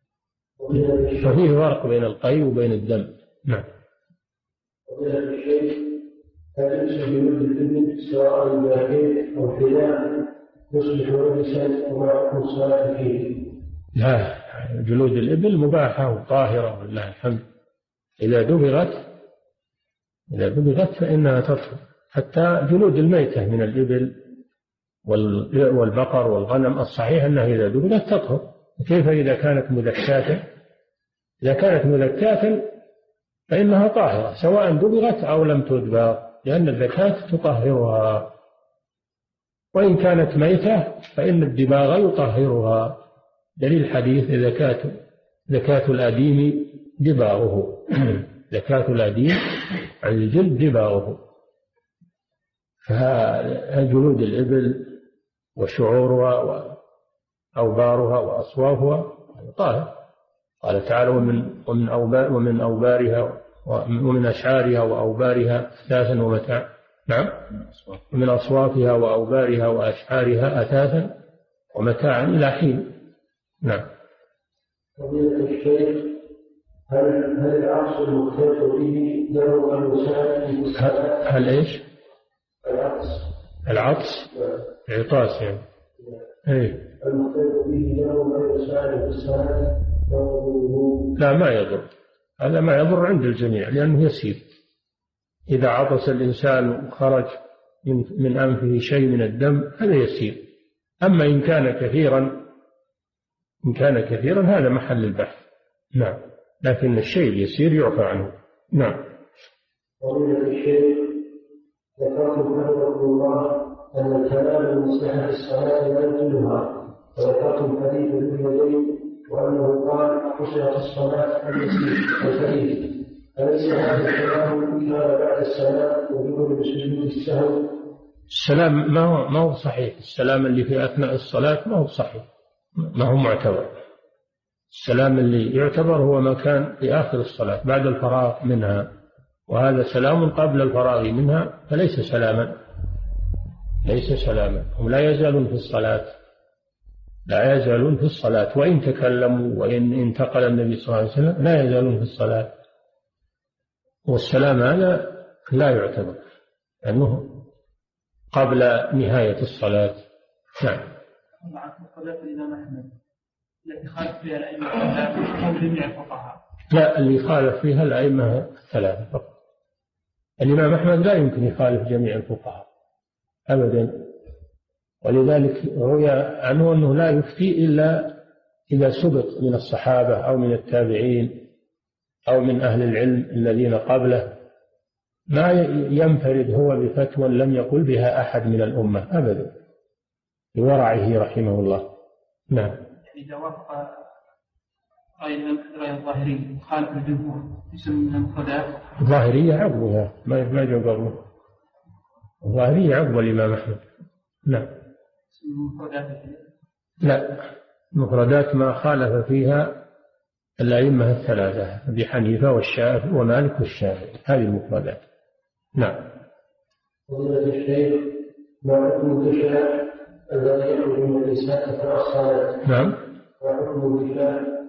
ففيه فرق بين القيء وبين الدم. نعم. وبين الشيء فليس بمد الابن سواء باكين أو حذاء يصبح رجسا وما يكون الصلاة فيه. لا، جلود الإبل مباحة وطاهرة والله الحمد. إذا دبغت إذا دبغت فإنها تطهر، حتى جلود الميتة من الإبل والبقر والغنم الصحيح أنها إذا دبغت تطهر. كيف إذا كانت مذكاة؟ إذا كانت مذكاة فإنها طاهرة سواء دبغت أو لم تدبغ، لأن الذكاة تطهرها، وإن كانت ميتة فإن الدباغ يطهرها. دليل حديث زكاة زكاة الأديم دباغه زكاة الأديم عن الجلد دباغه. فجلود الإبل وشعورها وأوبارها وأصوافها طاهر. قال تعالى: ومن ومن أوبار ومن أوبارها ومن أشعارها وأوبارها أثاثا ومتاع. نعم، ومن أصوافها وأوبارها وأشعارها أثاثا ومتاعا إلى حين. نعم. فضيلة الشيخ، هل هل العطس المختلط به له المساعد؟ هل ايش؟ العطس العطس عطاس يعني. اي المختلط به له ما يساعد في الصلاة؟ لا، ما يضر، هذا ما يضر عند الجميع لأنه يسير. إذا عطس الإنسان وخرج من من أنفه شيء من الدم هذا يسير. أما إن كان كثيرا إن كان كثيرا هذا محل البحث. نعم، لكن الشيء اليسير يعفى عنه. نعم. فضيلة الشيخ، ذكرتم حفظكم الله أن الكلام المصلحة في الصلاة لا يجوزها، وذكرتم حديث ذي اليدين وأنه قال خشعت الصلاة اليسير الكريم. أليس هذا الكلام إلا بعد السلام وجود بسجود السهو؟ السلام ما هو ما هو صحيح. السلام اللي في أثناء الصلاة ما هو صحيح، ما هو معتبر. السلام اللي يعتبر هو ما كان في آخر الصلاة بعد الفراغ منها، وهذا سلام قبل الفراغ منها فليس سلاما ليس سلاما. هم لا يزالون في الصلاة لا يزالون في الصلاة وإن تكلموا وإن انتقل النبي صلى الله عليه وسلم لا يزالون في الصلاة. والسلام هذا لا يعتبر لأنه قبل نهاية الصلاة. نعم. صلاة الإمام أحمد التي خالف فيها الأئمة أو جميع الفقهاء؟ لا، اللي خالف فيها الأئمة الثلاثة فقط. الإمام أحمد لا يمكن يخالف جميع الفقهاء أبدا، ولذلك روي عنه أنه لا يفتي إلا إذا سبق من الصحابة أو من التابعين أو من أهل العلم الذين قبله. ما ينفرد هو بفتوى لم يقل بها أحد من الأمة أبدا لورعه رحمه الله. نعم. إذا وافق رأي الظاهري خالف الجمهور يسمى المفردات. الظاهرية عقبها ما ما جو قبله. الظاهرية عقب الإمام أحمد. نعم. لا، المفردات ما خالف فيها الأئمة الثلاثة أبي حنيفة والشافعي ومالك والشافعي، هذه المفردات. نعم. فضيلة الشيخ، ما حكم الدشاء الذي يخرج من الإنسان أثناء الصلاة؟ نعم. ما حكم الدشاء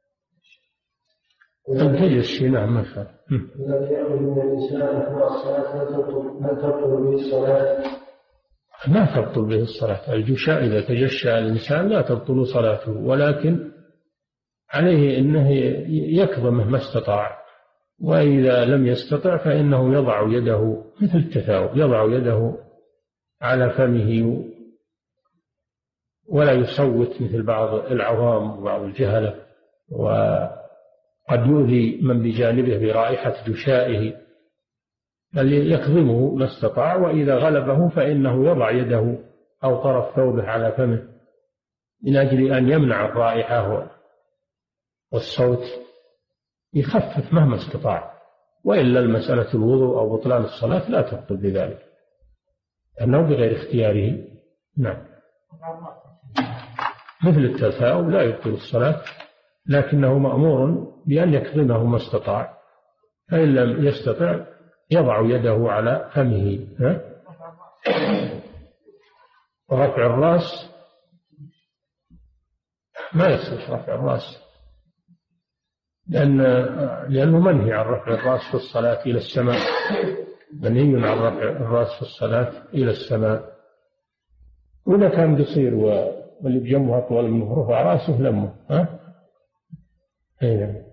تجلس؟ نعم، ما شاء الله. الذي يخرج من الإنسان أثناء الصلاة هل تبطل به الصلاة؟ ما تبطل به الصلاة. الجشاء إذا تجشى الإنسان لا تبطل صلاته، ولكن عليه أنه يكظمه ما استطاع، وإذا لم يستطع فإنه يضع يده مثل التثاؤب، يضع يده على فمه ولا يصوت مثل بعض العوام وبعض الجهلة، وقد يؤذي من بجانبه برائحة جشائه، بل يكظمه ما استطاع، وإذا غلبه فإنه يضع يده أو طرف ثوبه على فمه من أجل أن يمنع الرائحة والصوت، يخفف مهما استطاع. وإلا المسألة الوضوء أو بطلان الصلاة لا تبطل بذلك لأنه بغير اختياره. نعم. مثل التثاؤب لا يبطل الصلاة، لكنه مأمور بأن يكظمه ما استطاع، فإن لم يستطع يضع يده على فمه. ورفع الرأس ما يصح رفع الرأس، لأن لأنه منهي عن رفع الرأس في الصلاة إلى السماء، منهي عن رفع الرأس في الصلاة إلى السماء. وإذا كان قصير واللي بجنبه أطول منه رفع رأسه لمه. ها؟ إيه.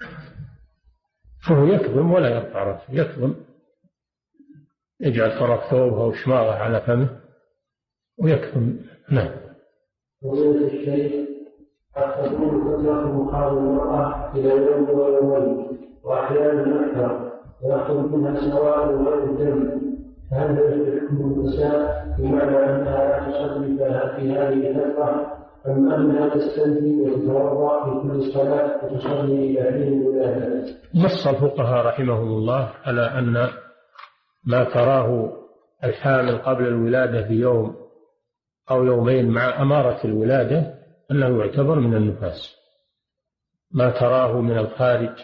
فهو يكظم ولا يرفع رأسه، يكظم، يجعل طرف ثوبه أو شماغه على فمه ويكظم. نعم. ومن الشيء قد تكون فترة مقام المرأة إلى يوم ويومين وأحيانا أكثر ويخرج منها سواء غير الدم، فهل يحكم النساء بمعنى أنها لا تصلي في هذه الفترة أم أنها تستنجي وتتوضأ في كل صلاة وتصلي إلى حين الولادة؟ نص الفقهاء رحمهم الله على أن ما تراه الحامل قبل الولادة بيوم أو يومين مع أمارة الولادة أنه يعتبر من النفاس. ما تراه من الخارج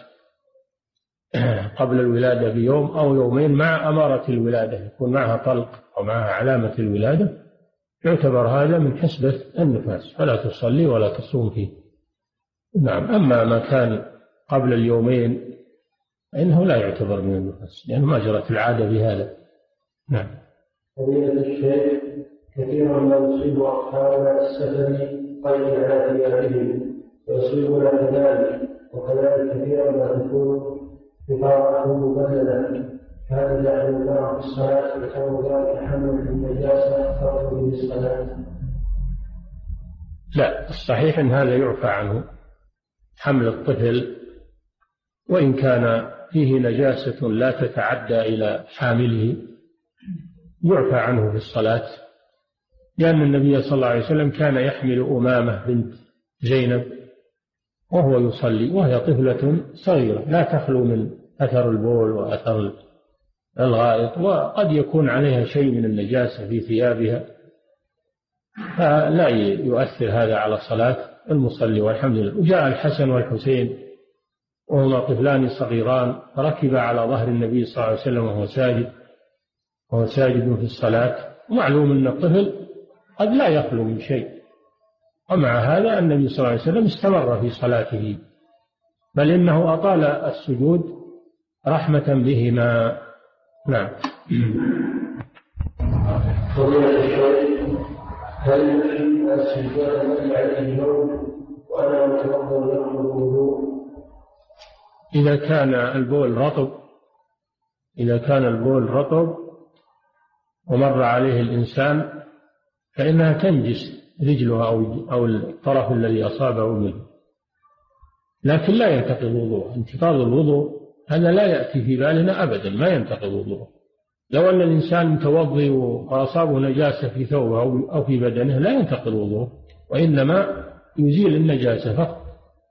قبل الولادة بيوم أو يومين مع أمارة الولادة، يكون معها طلق أو معها علامة الولادة، يعتبر هذا من حسبة النفاس، فلا تصلي ولا تصوم فيه. نعم. أما ما كان قبل اليومين فإنه لا يعتبر من النفاس لأنه ما جرت العادة بهذا. نعم. فضيلة الشيخ، كثيرا ما يصيب أصحاب السفر غير على ثيابهم ويصيبنا كذلك، وكذلك كثيرا ما تكون بطاقة مبللة، هذا جعل الله في الصلاة وكون ذلك حمل النجاسة فرض به الصلاة. لا، الصحيح أن هذا يعفى عنه، حمل الطفل وإن كان فيه نجاسة لا تتعدى إلى حامله يعفى عنه في الصلاة، لأن النبي صلى الله عليه وسلم كان يحمل أمامة بنت زينب وهو يصلي وهي طفلة صغيرة لا تخلو من أثر البول وأثر الغائط، وقد يكون عليها شيء من النجاسة في ثيابها، فلا يؤثر هذا على صلاة المصلي والحمد لله. وجاء الحسن والحسين وهما طفلان صغيران فركبا على ظهر النبي صلى الله عليه وسلم وهو ساجد وهو ساجد في الصلاة، ومعلوم أن الطفل قد لا يخلو من شيء، ومع هذا النبي صلى الله عليه وسلم استمر في صلاته، بل إنه أطال السجود رحمة بهما. نعم. فضيلة الشيخ، هل يمكن السجاد الذي عليه النوم وأنا متوضأ يأخذ الوضوء؟ إذا كان البول رطب إذا كان البول رطب ومر عليه الإنسان فإنها تنجس رجله أو أو الطرف الذي أصابه منه، لكن لا ينتقض الوضوء. انتقاض الوضوء هذا لا يأتي في بالنا أبدا، ما ينتقض الوضوء. لو أن الإنسان متوضئ وأصابه نجاسة في ثوبه أو في بدنه لا ينتقض الوضوء، وإنما يزيل النجاسة فقط.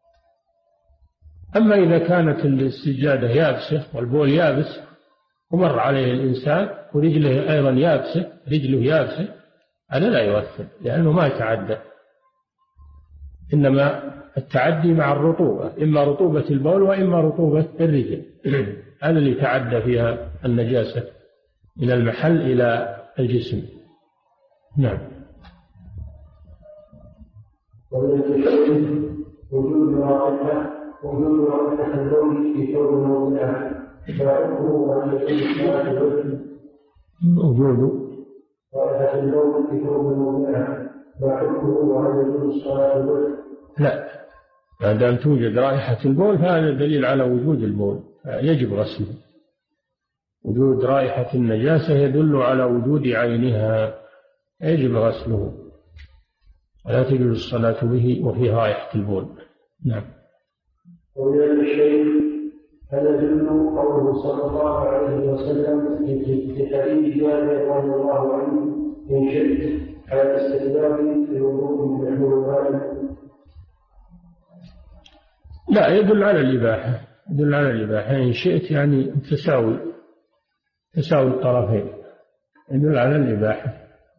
أما إذا كانت السجادة يابسة والبول يابس ومر عليه الإنسان ورجله أيضا يابسة رجله يابسة هذا لا يؤثر لأنه ما يتعدى، إنما التعدي مع الرطوبة، إما رطوبة البول وإما رطوبة الرجل هذا اللي يتعدى فيها النجاسة من المحل إلى الجسم. نعم. وجود رائحة وجود رائحة البول في ثوب موضعه فيعرفه أن يكون الصلاة الوجه. وجود رائحة البول في ثوب موضعه فيعرفه أن يكون الصلاة الوجه. لا، ما دام توجد رائحة البول فهذا دليل على وجود البول، يجب غسله. وجود رائحة النجاسة يدل على وجود عينها، يجب غسله ولا تجوز الصلاة به وفي رائحة البول. نعم. ومن الشيء هل يدل قوله صلى الله عليه وسلم في حديث جابر رضي الله عنه إن شئت على استحباب في الوضوء يحمل الماء؟ لا، يدل على الإباحة، يدل على الإباحة إن شئت يعني تساوي تساوي الطرفين، يدل على الإباحة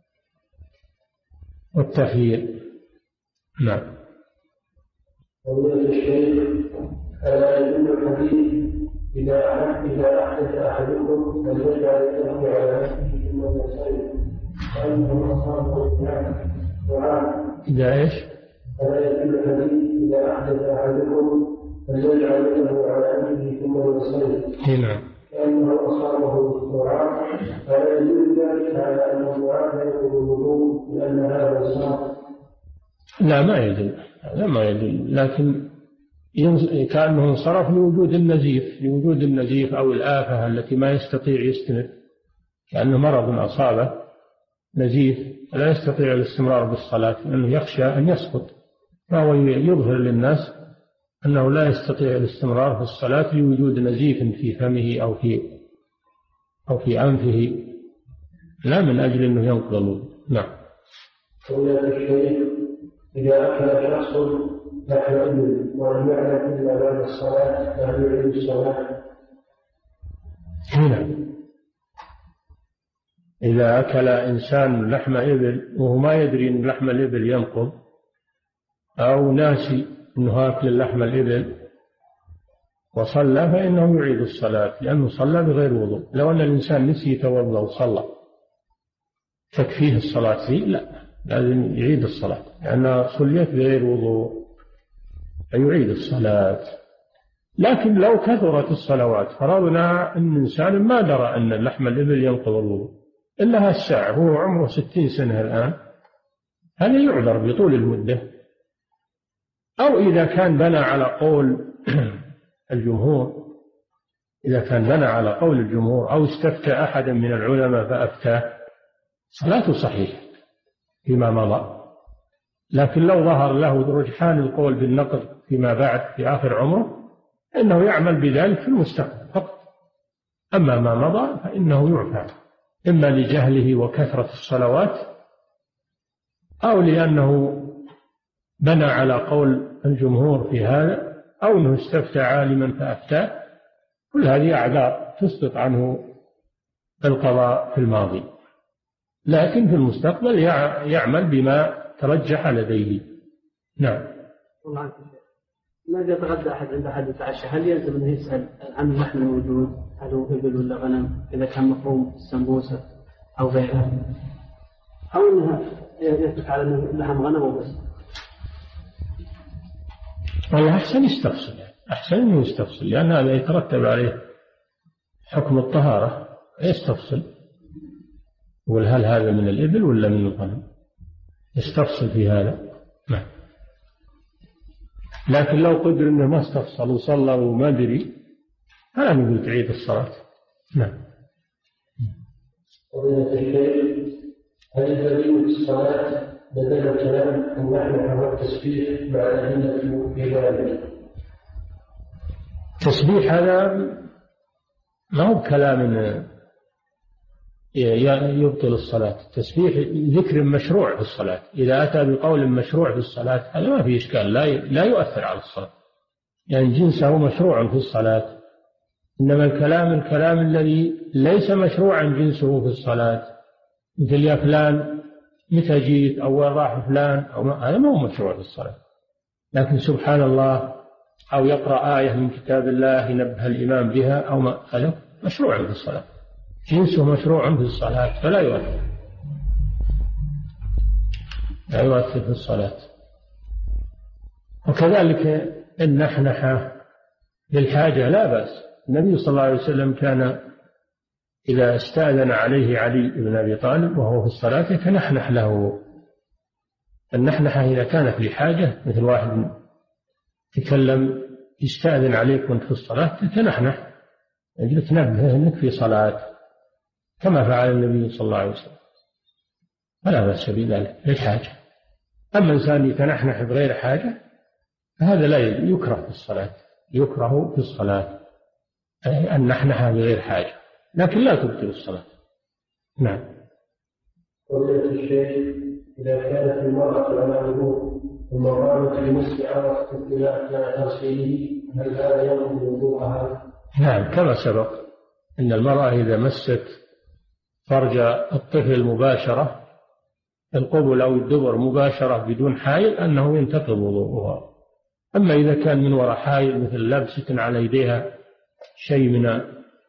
والتخيير. نعم. ومن الشيء ألا يدل الحديث إذا إذا أحدث أحدكم أن يجعل يده على نفسه ثم ينصرف فإنه أصابه دعاء. إذا إيش؟ ألا يدل الحديث إذا أحدث أحدكم أن يجعل يده على نفسه ثم ينصرف هنا فإنه أصابه دعاء، فلا يدل ذلك على أن الدعاء لا يقبل الوضوء لأن هذا الصلاة. لا ما يدل، لا ما يدل، لكن كأنه انصرف لوجود النزيف، لوجود النزيف أو الآفة التي ما يستطيع يستمر، كأنه مرض أصابه نزيف لا يستطيع الاستمرار بالصلاة لأنه يخشى أن يسقط، فهو يظهر للناس أنه لا يستطيع الاستمرار في الصلاة لوجود نزيف في فمه أو في أو في أنفه، لا من أجل أنه ينقض الوضوء. نعم. إذا أكل شخص لحم إبل ولم يعلم إلا بعد الصلاة فهل يعيد الصلاة؟ هنا إذا أكل إنسان لحم إبل وهو ما يدري أن لحم الإبل ينقض أو ناسي أنه أكل لحم الإبل وصلى فإنه يعيد الصلاة لأنه صلى بغير وضوء. لو أن الإنسان نسي يتوضأ وصلى تكفيه الصلاة فيه؟ لا، لازم يعيد الصلاة لأنها صليت بغير وضوء فيعيد الصلاة. لكن لو كثرت الصلوات، فرضنا أن إنسان ما درى أن اللحم الإبل ينقض الوضوء إلا هالساعة، هو عمره ستين سنة الآن، هذا يعذر بطول المدة. أو إذا كان بنى على قول الجمهور، إذا كان بنى على قول الجمهور أو استفتى أحدا من العلماء فأفتاه صلاته صحيحة فيما مضى. لكن لو ظهر له رجحان القول بالنقض فيما بعد في آخر عمره إنه يعمل بذلك في المستقبل فقط، أما ما مضى فإنه يعفى، إما لجهله وكثرة الصلوات أو لأنه بنى على قول الجمهور في هذا أو أنه استفتى عالما فأفتاه. كل هذه أعذار تسقط عنه القضاء في الماضي، لكن في المستقبل يعمل بما ترجح لديه. نعم. ما إذا تغدى أحد عند أحد يتعشى هل يلزم أنه يسأل عن اللحم الموجود هل هو إبل ولا غنم إذا كان مفهوم السمبوسة أو غيرها، أو أنها يترك على اللحم غنم وبس؟ والله أحسن يستفصل، أحسن أنه يستفصل لأن هذا يترتب عليه حكم الطهارة، يستفصل يقول هل هذا من الإبل ولا من الغنم، يستفصل في هذا. نعم. لكن لو قدر أنه ما استفصل وصلى وما دري فلا نقول تعيد الصلاة. نعم. هل يجب الصلاة بدل الكلام أن نحن التسبيح مع الأدلة في ذلك؟ التسبيح هذا ما هو كلام يبطل الصلاة، التسبيح ذكر مشروع في الصلاة، إذا أتى بقول مشروع في الصلاة هذا ما فيه إشكال، لا لا يؤثر على الصلاة، يعني جنسه مشروع في الصلاة. إنما الكلام الكلام الذي ليس مشروعا جنسه في الصلاة، مثل يا فلان متى جيت أو وين راح فلان أو ما، هذا ما هو مشروع في الصلاة. لكن سبحان الله أو يقرأ آية من كتاب الله ينبه الإمام بها أو ما، هذا مشروع في الصلاة، جنسه مشروع في الصلاة فلا يؤثر لا يؤثر في الصلاة. وكذلك النحنحة للحاجة لا بأس. النبي صلى الله عليه وسلم كان إذا استأذن عليه علي بن أبي طالب وهو في الصلاة يتنحنح له. النحنحة إذا كانت لحاجة، مثل واحد تكلم يستأذن عليك وانت في الصلاة تتنحنح أجل تنبه أنك في صلاة، كما فعل النبي صلى الله عليه وسلم، فلا بأس بذلك للحاجة. أما إنسان يتنحنح بغير حاجة فهذا لا يكره في الصلاة، يكره في الصلاة النحنحة بغير حاجة، لكن لا تبطل الصلاة. نعم. قلت الشيخ إذا كانت المرأة على وضوء ثم قامت بمسح عرفة الابتلاء أثناء تغسيله هل هذا ينقض وضوءها؟ نعم، كما سبق أن المرأة إذا مست فرج الطفل مباشرة، القبل أو الدبر مباشرة بدون حائل، أنه ينتقض وضوءها. أما إذا كان من وراء حائل مثل لبسة على يديها شيء من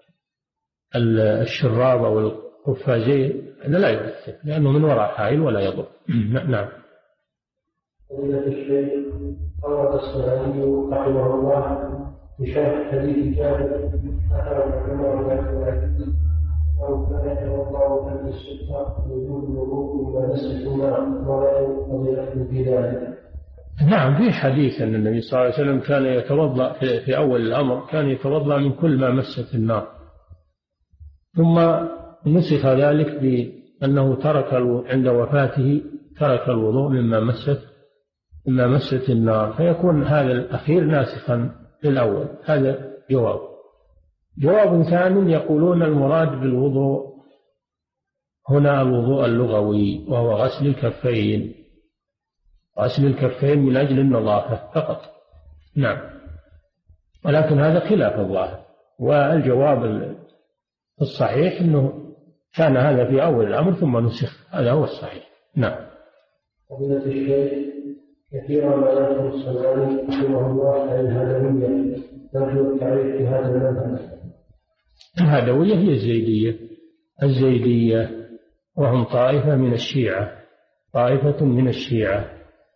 الشراب أو القفازين هذا لا يؤثر لأنه من وراء حائل ولا يضر. نعم. فضيلة الشيخ أورد الصنعاني رحمه الله بشرح حديث جابر أثر عمر بن أو كان يتوضأ من السلطة وجود الوضوء ومسح الماء ولا يقضي في ذلك. نعم، في حديث أن النبي صلى الله عليه وسلم كان يتوضأ في أول الأمر، كان يتوضأ من كل ما مست النار، ثم نسخ ذلك بأنه ترك عند وفاته ترك الوضوء مما مست مما مست النار، فيكون هذا الأخير ناسخا للأول. هذا جواب. جواب ثاني يقولون المراد بالوضوء هنا الوضوء اللغوي، وهو غسل الكفين، غسل الكفين من أجل النظافة فقط. نعم، ولكن هذا خلاف الظاهر، والجواب الصحيح أنه كان هذا في أول الأمر ثم نسخ، هذا هو الصحيح. نعم. فضيلة الشيخ، كثيرا ما يذكر الصنعاني رحمه الله عن الهدوية، نرجو التعريف في هذا المذهب. الهدوية هي الزيدية الزيدية وهم طائفة من الشيعة، طائفة من الشيعة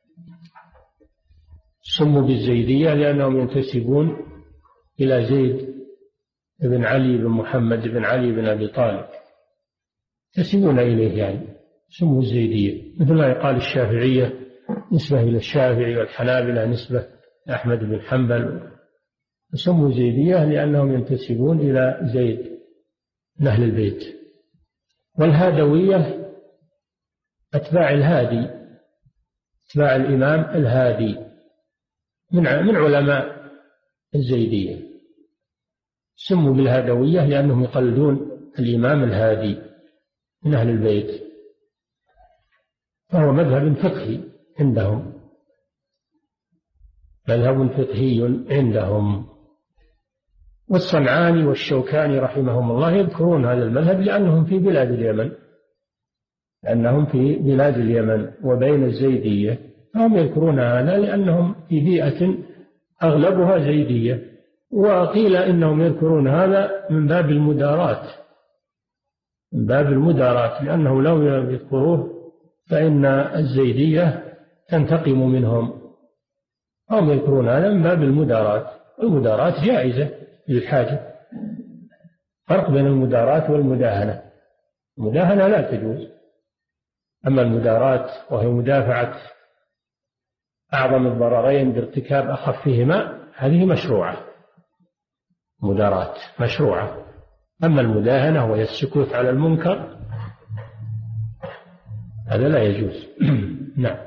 سموا بالزيدية لأنهم ينتسبون إلى زيد بن علي بن محمد بن علي بن أبي طالب، ينتسبون إليه، يعني سموا الزيدية، مثل ما يقال الشافعية نسبة إلى الشافعي، والحنابلة نسبة أحمد بن حنبل، سموا زيدية لأنهم ينتسبون إلى زيد من أهل البيت. والهادوية أتباع الهادي، أتباع الإمام الهادي من من علماء الزيدية، سموا بالهادوية لأنهم يقلدون الإمام الهادي من أهل البيت، فهو مذهب فقهي عندهم، مذهب فقهي عندهم. والصنعاني والشوكاني رحمهم الله يذكرون هذا المذهب لأنهم في بلاد اليمن، لأنهم في بلاد اليمن وبين الزيدية، هم يذكرون هذا لأنهم في بيئة أغلبها زيدية. وقيل إنهم يذكرون هذا من باب المدارات، من باب المدارات، لأنه لو يذكروه فإن الزيدية تنتقم منهم، هم يذكرون هذا من باب المدارات، والمدارات جائزة للحاجة. فرق بين المدارات والمداهنة، المداهنة لا تجوز، أما المدارات وهي مدافعة أعظم الضررين بارتكاب أخفهما هذه مشروعة، مدارات مشروعة. أما المداهنة وهي السكوت على المنكر هذا لا يجوز. نعم.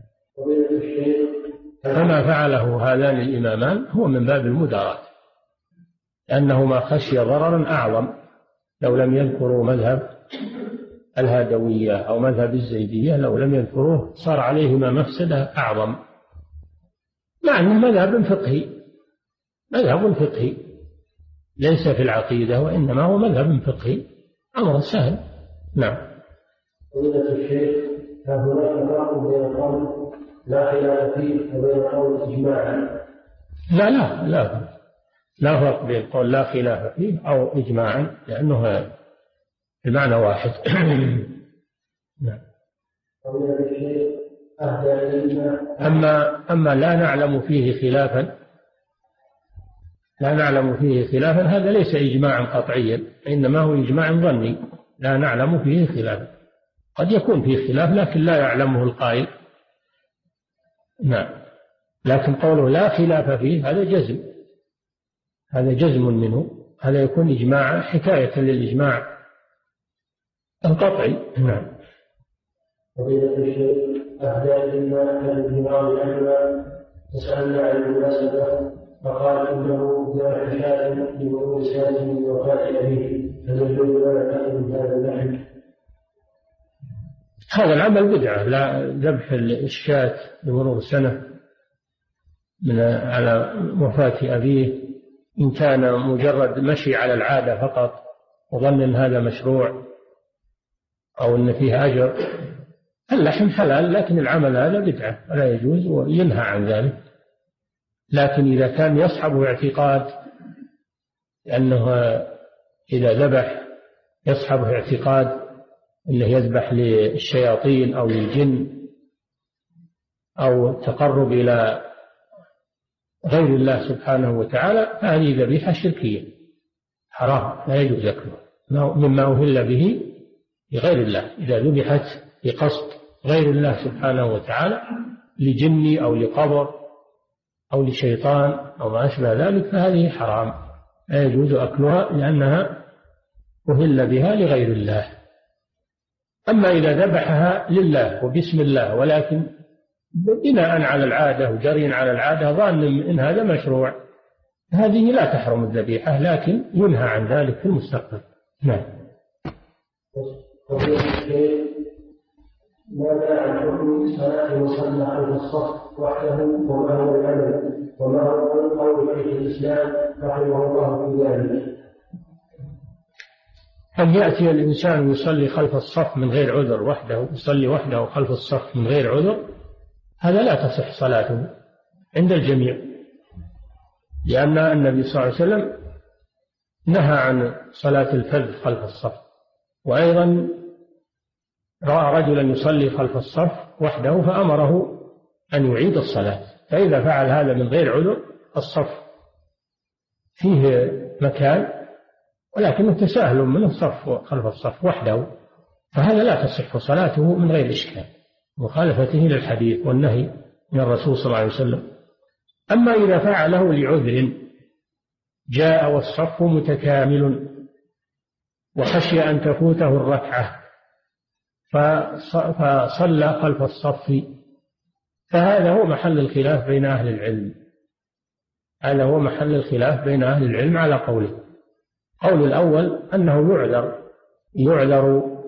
فما فعله هذان الإمامان هو من باب المدارات، لأنهما خشي ضررا أعظم لو لم يذكروا مذهب الهادوية أو مذهب الزيدية، لو لم يذكروه صار عليهما مفسدة أعظم، مع أنه مذهب فقهي، مذهب فقهي ليس في العقيدة، وإنما هو مذهب فقهي، أمر سهل. نعم. فضيلة الشيخ، هناك فرق بين قول لا خلاف فيه وبين قول إجماعا؟ لا لا لا لا فرق بين قول لا خلاف فيه أو إجماعا، لأنه المعنى واحد. نعم. فضيلة الشيخ، أهدى إلينا أما أما لا نعلم فيه خلافا، لا نعلم فيه خلافا هذا ليس إجماعا قطعيا، إنما هو إجماع ظني، لا نعلم فيه خلافا، قد يكون فيه خلاف لكن لا يعلمه القائل. نعم. لكن قوله لا خلاف فيه هذا جزم، هذا جزم منه، هذا يكون إجماعا حكاية للإجماع القطعي. نعم. فضيلة الشيخ، أهدى إلينا كان الإمام الأعلى تسألنا عن المناسبة فقال إنه ذبح شاة لمرور سنة من وفاة أبيه، فنجد لنا تأخذ هذا اللحم. هذا العمل بدعة، لا ذبح الشاة لمرور سنة من على وفاة أبيه، إن كان مجرد مشي على العادة فقط وظن أن هذا مشروع أو أن فيه أجر، اللحم حلال، لكن العمل هذا بدعة ولا يجوز وينهى عن ذلك. لكن إذا كان يصحبه اعتقاد أنه إذا ذبح يصحبه اعتقاد أنه يذبح للشياطين أو للجن أو تقرب إلى غير الله سبحانه وتعالى، فهذه ذبيحة شركية حرام، لا يجوز أكله مما أهل به لغير الله. إذا ذبحت بقصد غير الله سبحانه وتعالى لجني أو لقبر أو لشيطان أو ما أشبه ذلك فهذه حرام، لا يجوز أكلها لأنها أهل بها لغير الله. أما إذا ذبحها لله وبسم الله ولكن بناء على العادة وجري على العادة ظن إن هذا مشروع، هذه لا تحرم الذبيحة، لكن ينهى عن ذلك في المستقبل. نعم. ماذا عن حكم صلاة المصلى خلف الصف وحده وما هو العمل وما هو قول شيخ الإسلام رحمه الله في ذلك؟ أن يأتي الإنسان يصلي خلف الصف من غير عذر وحده، يصلي وحده خلف الصف من غير عذر، هذا لا تصح صلاته عند الجميع، لأن النبي صلى الله عليه وسلم نهى عن صلاة الفذ خلف الصف، وأيضا رأى رجلا يصلي خلف الصف وحده فأمره أن يعيد الصلاة، فإذا فعل هذا من غير عذر الصف فيه مكان ولكنه تساهل منه الصف خلف الصف وحده، فهذا لا تصح صلاته من غير إشكال، مخالفته للحديث والنهي من الرسول صلى الله عليه وسلم. أما إذا فعله لعذر جاء والصف متكامل وخشي أن تفوته الركعة فصلى خلف الصف، فهذا هو محل الخلاف بين أهل العلم، هذا هو محل الخلاف بين أهل العلم على قوله. قول الأول أنه يعذر يعذر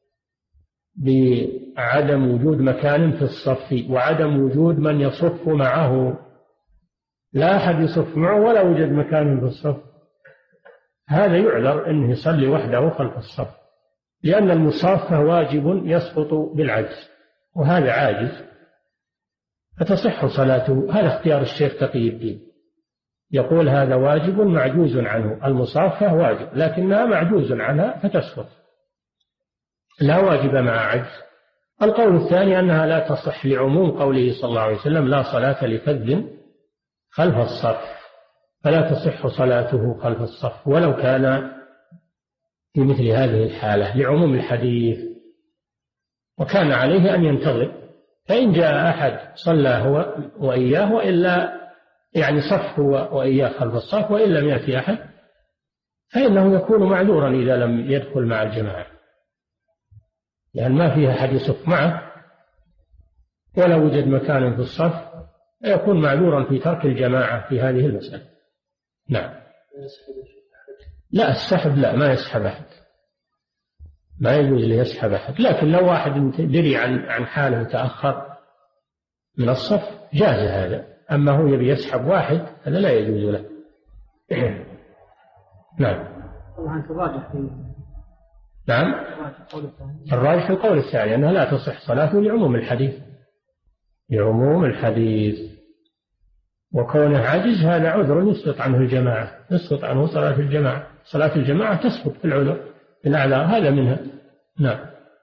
بعدم وجود مكان في الصف وعدم وجود من يصف معه، لا أحد يصف معه ولا وجد مكان في الصف، هذا يعذر أنه يصلي وحده خلف الصف، لأن المصافة واجب يسقط بالعجز وهذا عاجز فتصح صلاته. هذا اختيار الشيخ تقي الدين، يقول هذا واجب معجوز عنه، المصافة واجب لكنها معجوز عنها فتسقط، لا واجب مع عجز. القول الثاني أنها لا تصح لعموم قوله صلى الله عليه وسلم لا صلاة لفذ خلف الصف، فلا تصح صلاته خلف الصف ولو كان في مثل هذه الحالة لعموم الحديث، وكان عليه أن ينتظر، فإن جاء أحد صلى هو وإياه وإلا يعني صف هو وإياه خلف الصف وإن لم يأتي أحد فإنه يكون معذورا إذا لم يدخل مع الجماعة، لأن يعني ما فيها أحد يصف معه ولا وجد مكان في الصف يكون معذورا في ترك الجماعة في هذه المسألة. نعم. لا السحب لا ما يسحب أحد، ما يجوز له يسحب أحد، لكن لو واحد دري عن عن حاله وتأخر من الصف جاز هذا، أما هو يبي يسحب واحد هذا لا يجوز له. نعم. طبعا الراجح في نعم الراجح في القول الثاني أنها لا تصح صلاته لعموم الحديث، لعموم الحديث، وكونه عاجز هذا عذر يسقط عنه الجماعة، يسقط عنه صلاة الجماعة، صلاة الجماعة تسقط في العذر الأعذار هذا منها. نعم.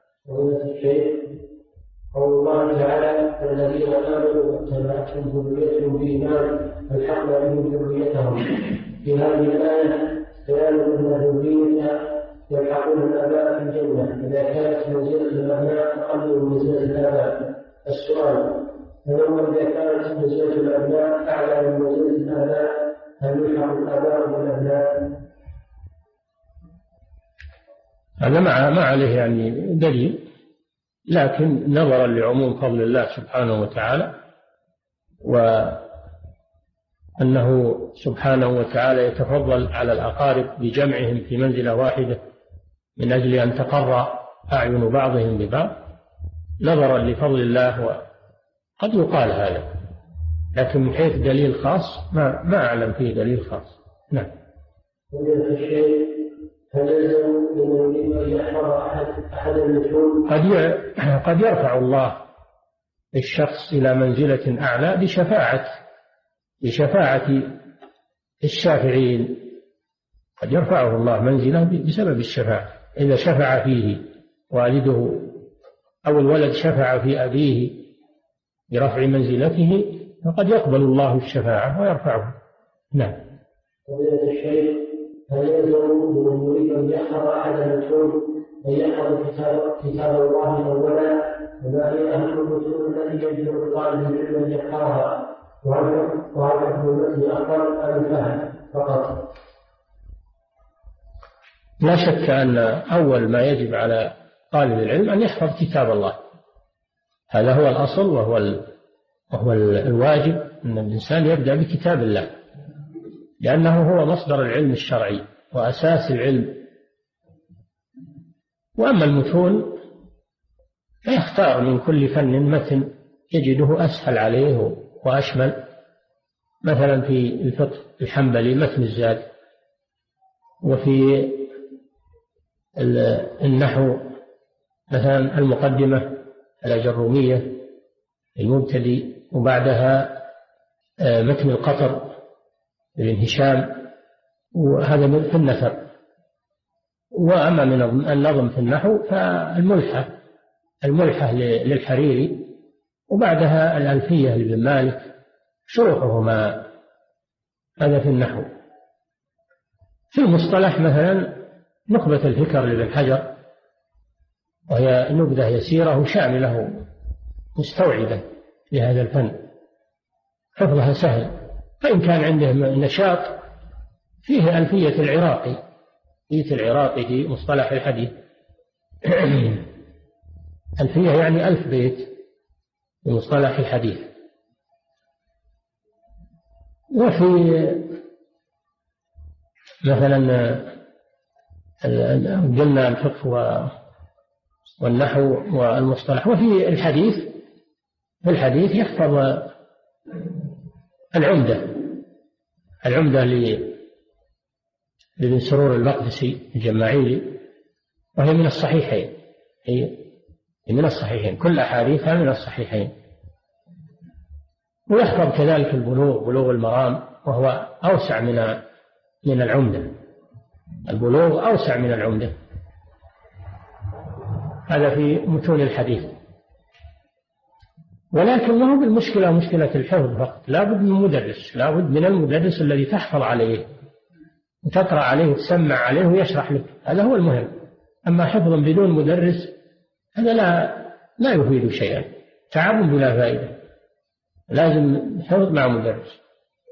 قول الله تعالى الذين آمنوا واتبعتهم ذريتهم بإيمان فالحقنا بهم ذريتهم، في هذه الآية بيان أن الذرية يلحقون الآباء في الجنة إذا كانت منزلة الأبناء أقل من منزلة الآباء. السؤال فلما إذا كانت منزلة الأبناء أعلى من منزلة الآباء هل يلحق الآباء بالأبناء؟ هذا ما ما عليه يعني دليل، لكن نظرا لعموم فضل الله سبحانه وتعالى وأنه سبحانه وتعالى يتفضل على الأقارب بجمعهم في منزلة واحدة من أجل أن تقر أعين بعضهم ببعض نظرا لفضل الله، وقد يقال هذا، لكن من حيث دليل خاص ما ما أعلم فيه دليل خاص. نعم. قد قد يرفع الله الشخص إلى منزلة أعلى بشفاعة بشفاعة الشافعين، قد يرفعه الله منزلة بسبب الشفاعة، إذا شفع فيه والده أو الولد شفع في أبيه برفع منزلته فقد يقبل الله الشفاعة ويرفعه. نعم. هل يلزم لمن يريد أن يحفظ أحد المتون أن يحفظ كتاب الله أولا وما هي أهم الرسول التي يجب الطالب العلم أن يحفظها وهل يحفظ التي أفضل أم الفهم فقط؟ لا شك أن أول ما يجب على طالب العلم أن يحفظ كتاب الله، هذا هو الأصل وهو ال... وهو الواجب، أن الإنسان يبدأ بكتاب الله لأنه هو مصدر العلم الشرعي وأساس العلم. وأما المتون فيختار من كل فن متن يجده أسهل عليه وأشمل، مثلا في الفقه الحنبلي متن الزاد، وفي النحو مثلا المقدمة الأجرومية المبتدئ، وبعدها متن القطر ابن هشام، وهذا في النثر. وأما من النظم في النحو فالملحة الملحة للحريري، وبعدها الألفية لابن مالك شروحهما، هذا في النحو. في المصطلح مثلا نخبة الفكر لابن حجر، وهي نبذة يسيرة وشاملة مستوعبة لهذا الفن، حفظها سهل. فإن كان عنده نشاط فيه ألفية العراقي، ألفية العراقي في مصطلح الحديث ألفية يعني ألف بيت في مصطلح الحديث. وفي مثلا قلنا الفقه والنحو والمصطلح. وفي الحديث في الحديث يحفظ العمدة العمدة لابن سرور المقدسي الجماعيلي، وهي من الصحيحين، هي من الصحيحين، كل أحاديثها من الصحيحين. ويحفظ كذلك البلوغ، بلوغ المرام، وهو أوسع من من العمدة، البلوغ أوسع من العمدة، هذا في متون الحديث. ولكن ما هو بالمشكلة مشكلة الحفظ فقط، لا بد من مدرس، لا بد من المدرس الذي تحفظ عليه وتقرأ عليه وتسمع عليه ويشرح لك، هذا هو المهم. أما حفظ بدون مدرس هذا لا لا يفيد شيئا، تعب بلا فائدة، لازم حفظ مع مدرس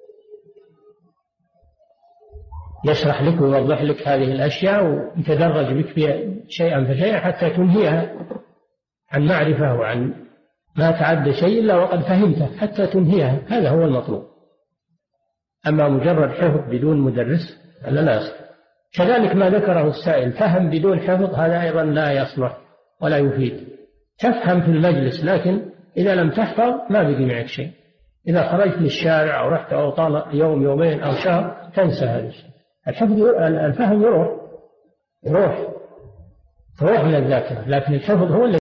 يشرح لك ويوضح لك هذه الأشياء ويتدرج بك فيها شيئا فشيئا حتى تنهيها عن معرفة وعن ما تعد شيء إلا وقد فهمته حتى تنهيها، هذا هو المطلوب. أما مجرد حفظ بدون مدرس هذا لا يصلح. كذلك ما ذكره السائل، فهم بدون حفظ هذا أيضا لا يصلح ولا يفيد. تفهم في المجلس، لكن إذا لم تحفظ ما بقي معك شيء. إذا خرجت للشارع أو رحت أو طال يوم يومين أو شهر تنسى هذا الشيء. الحفظ الفهم يروح يروح تروح من الذاكرة، لكن الحفظ هو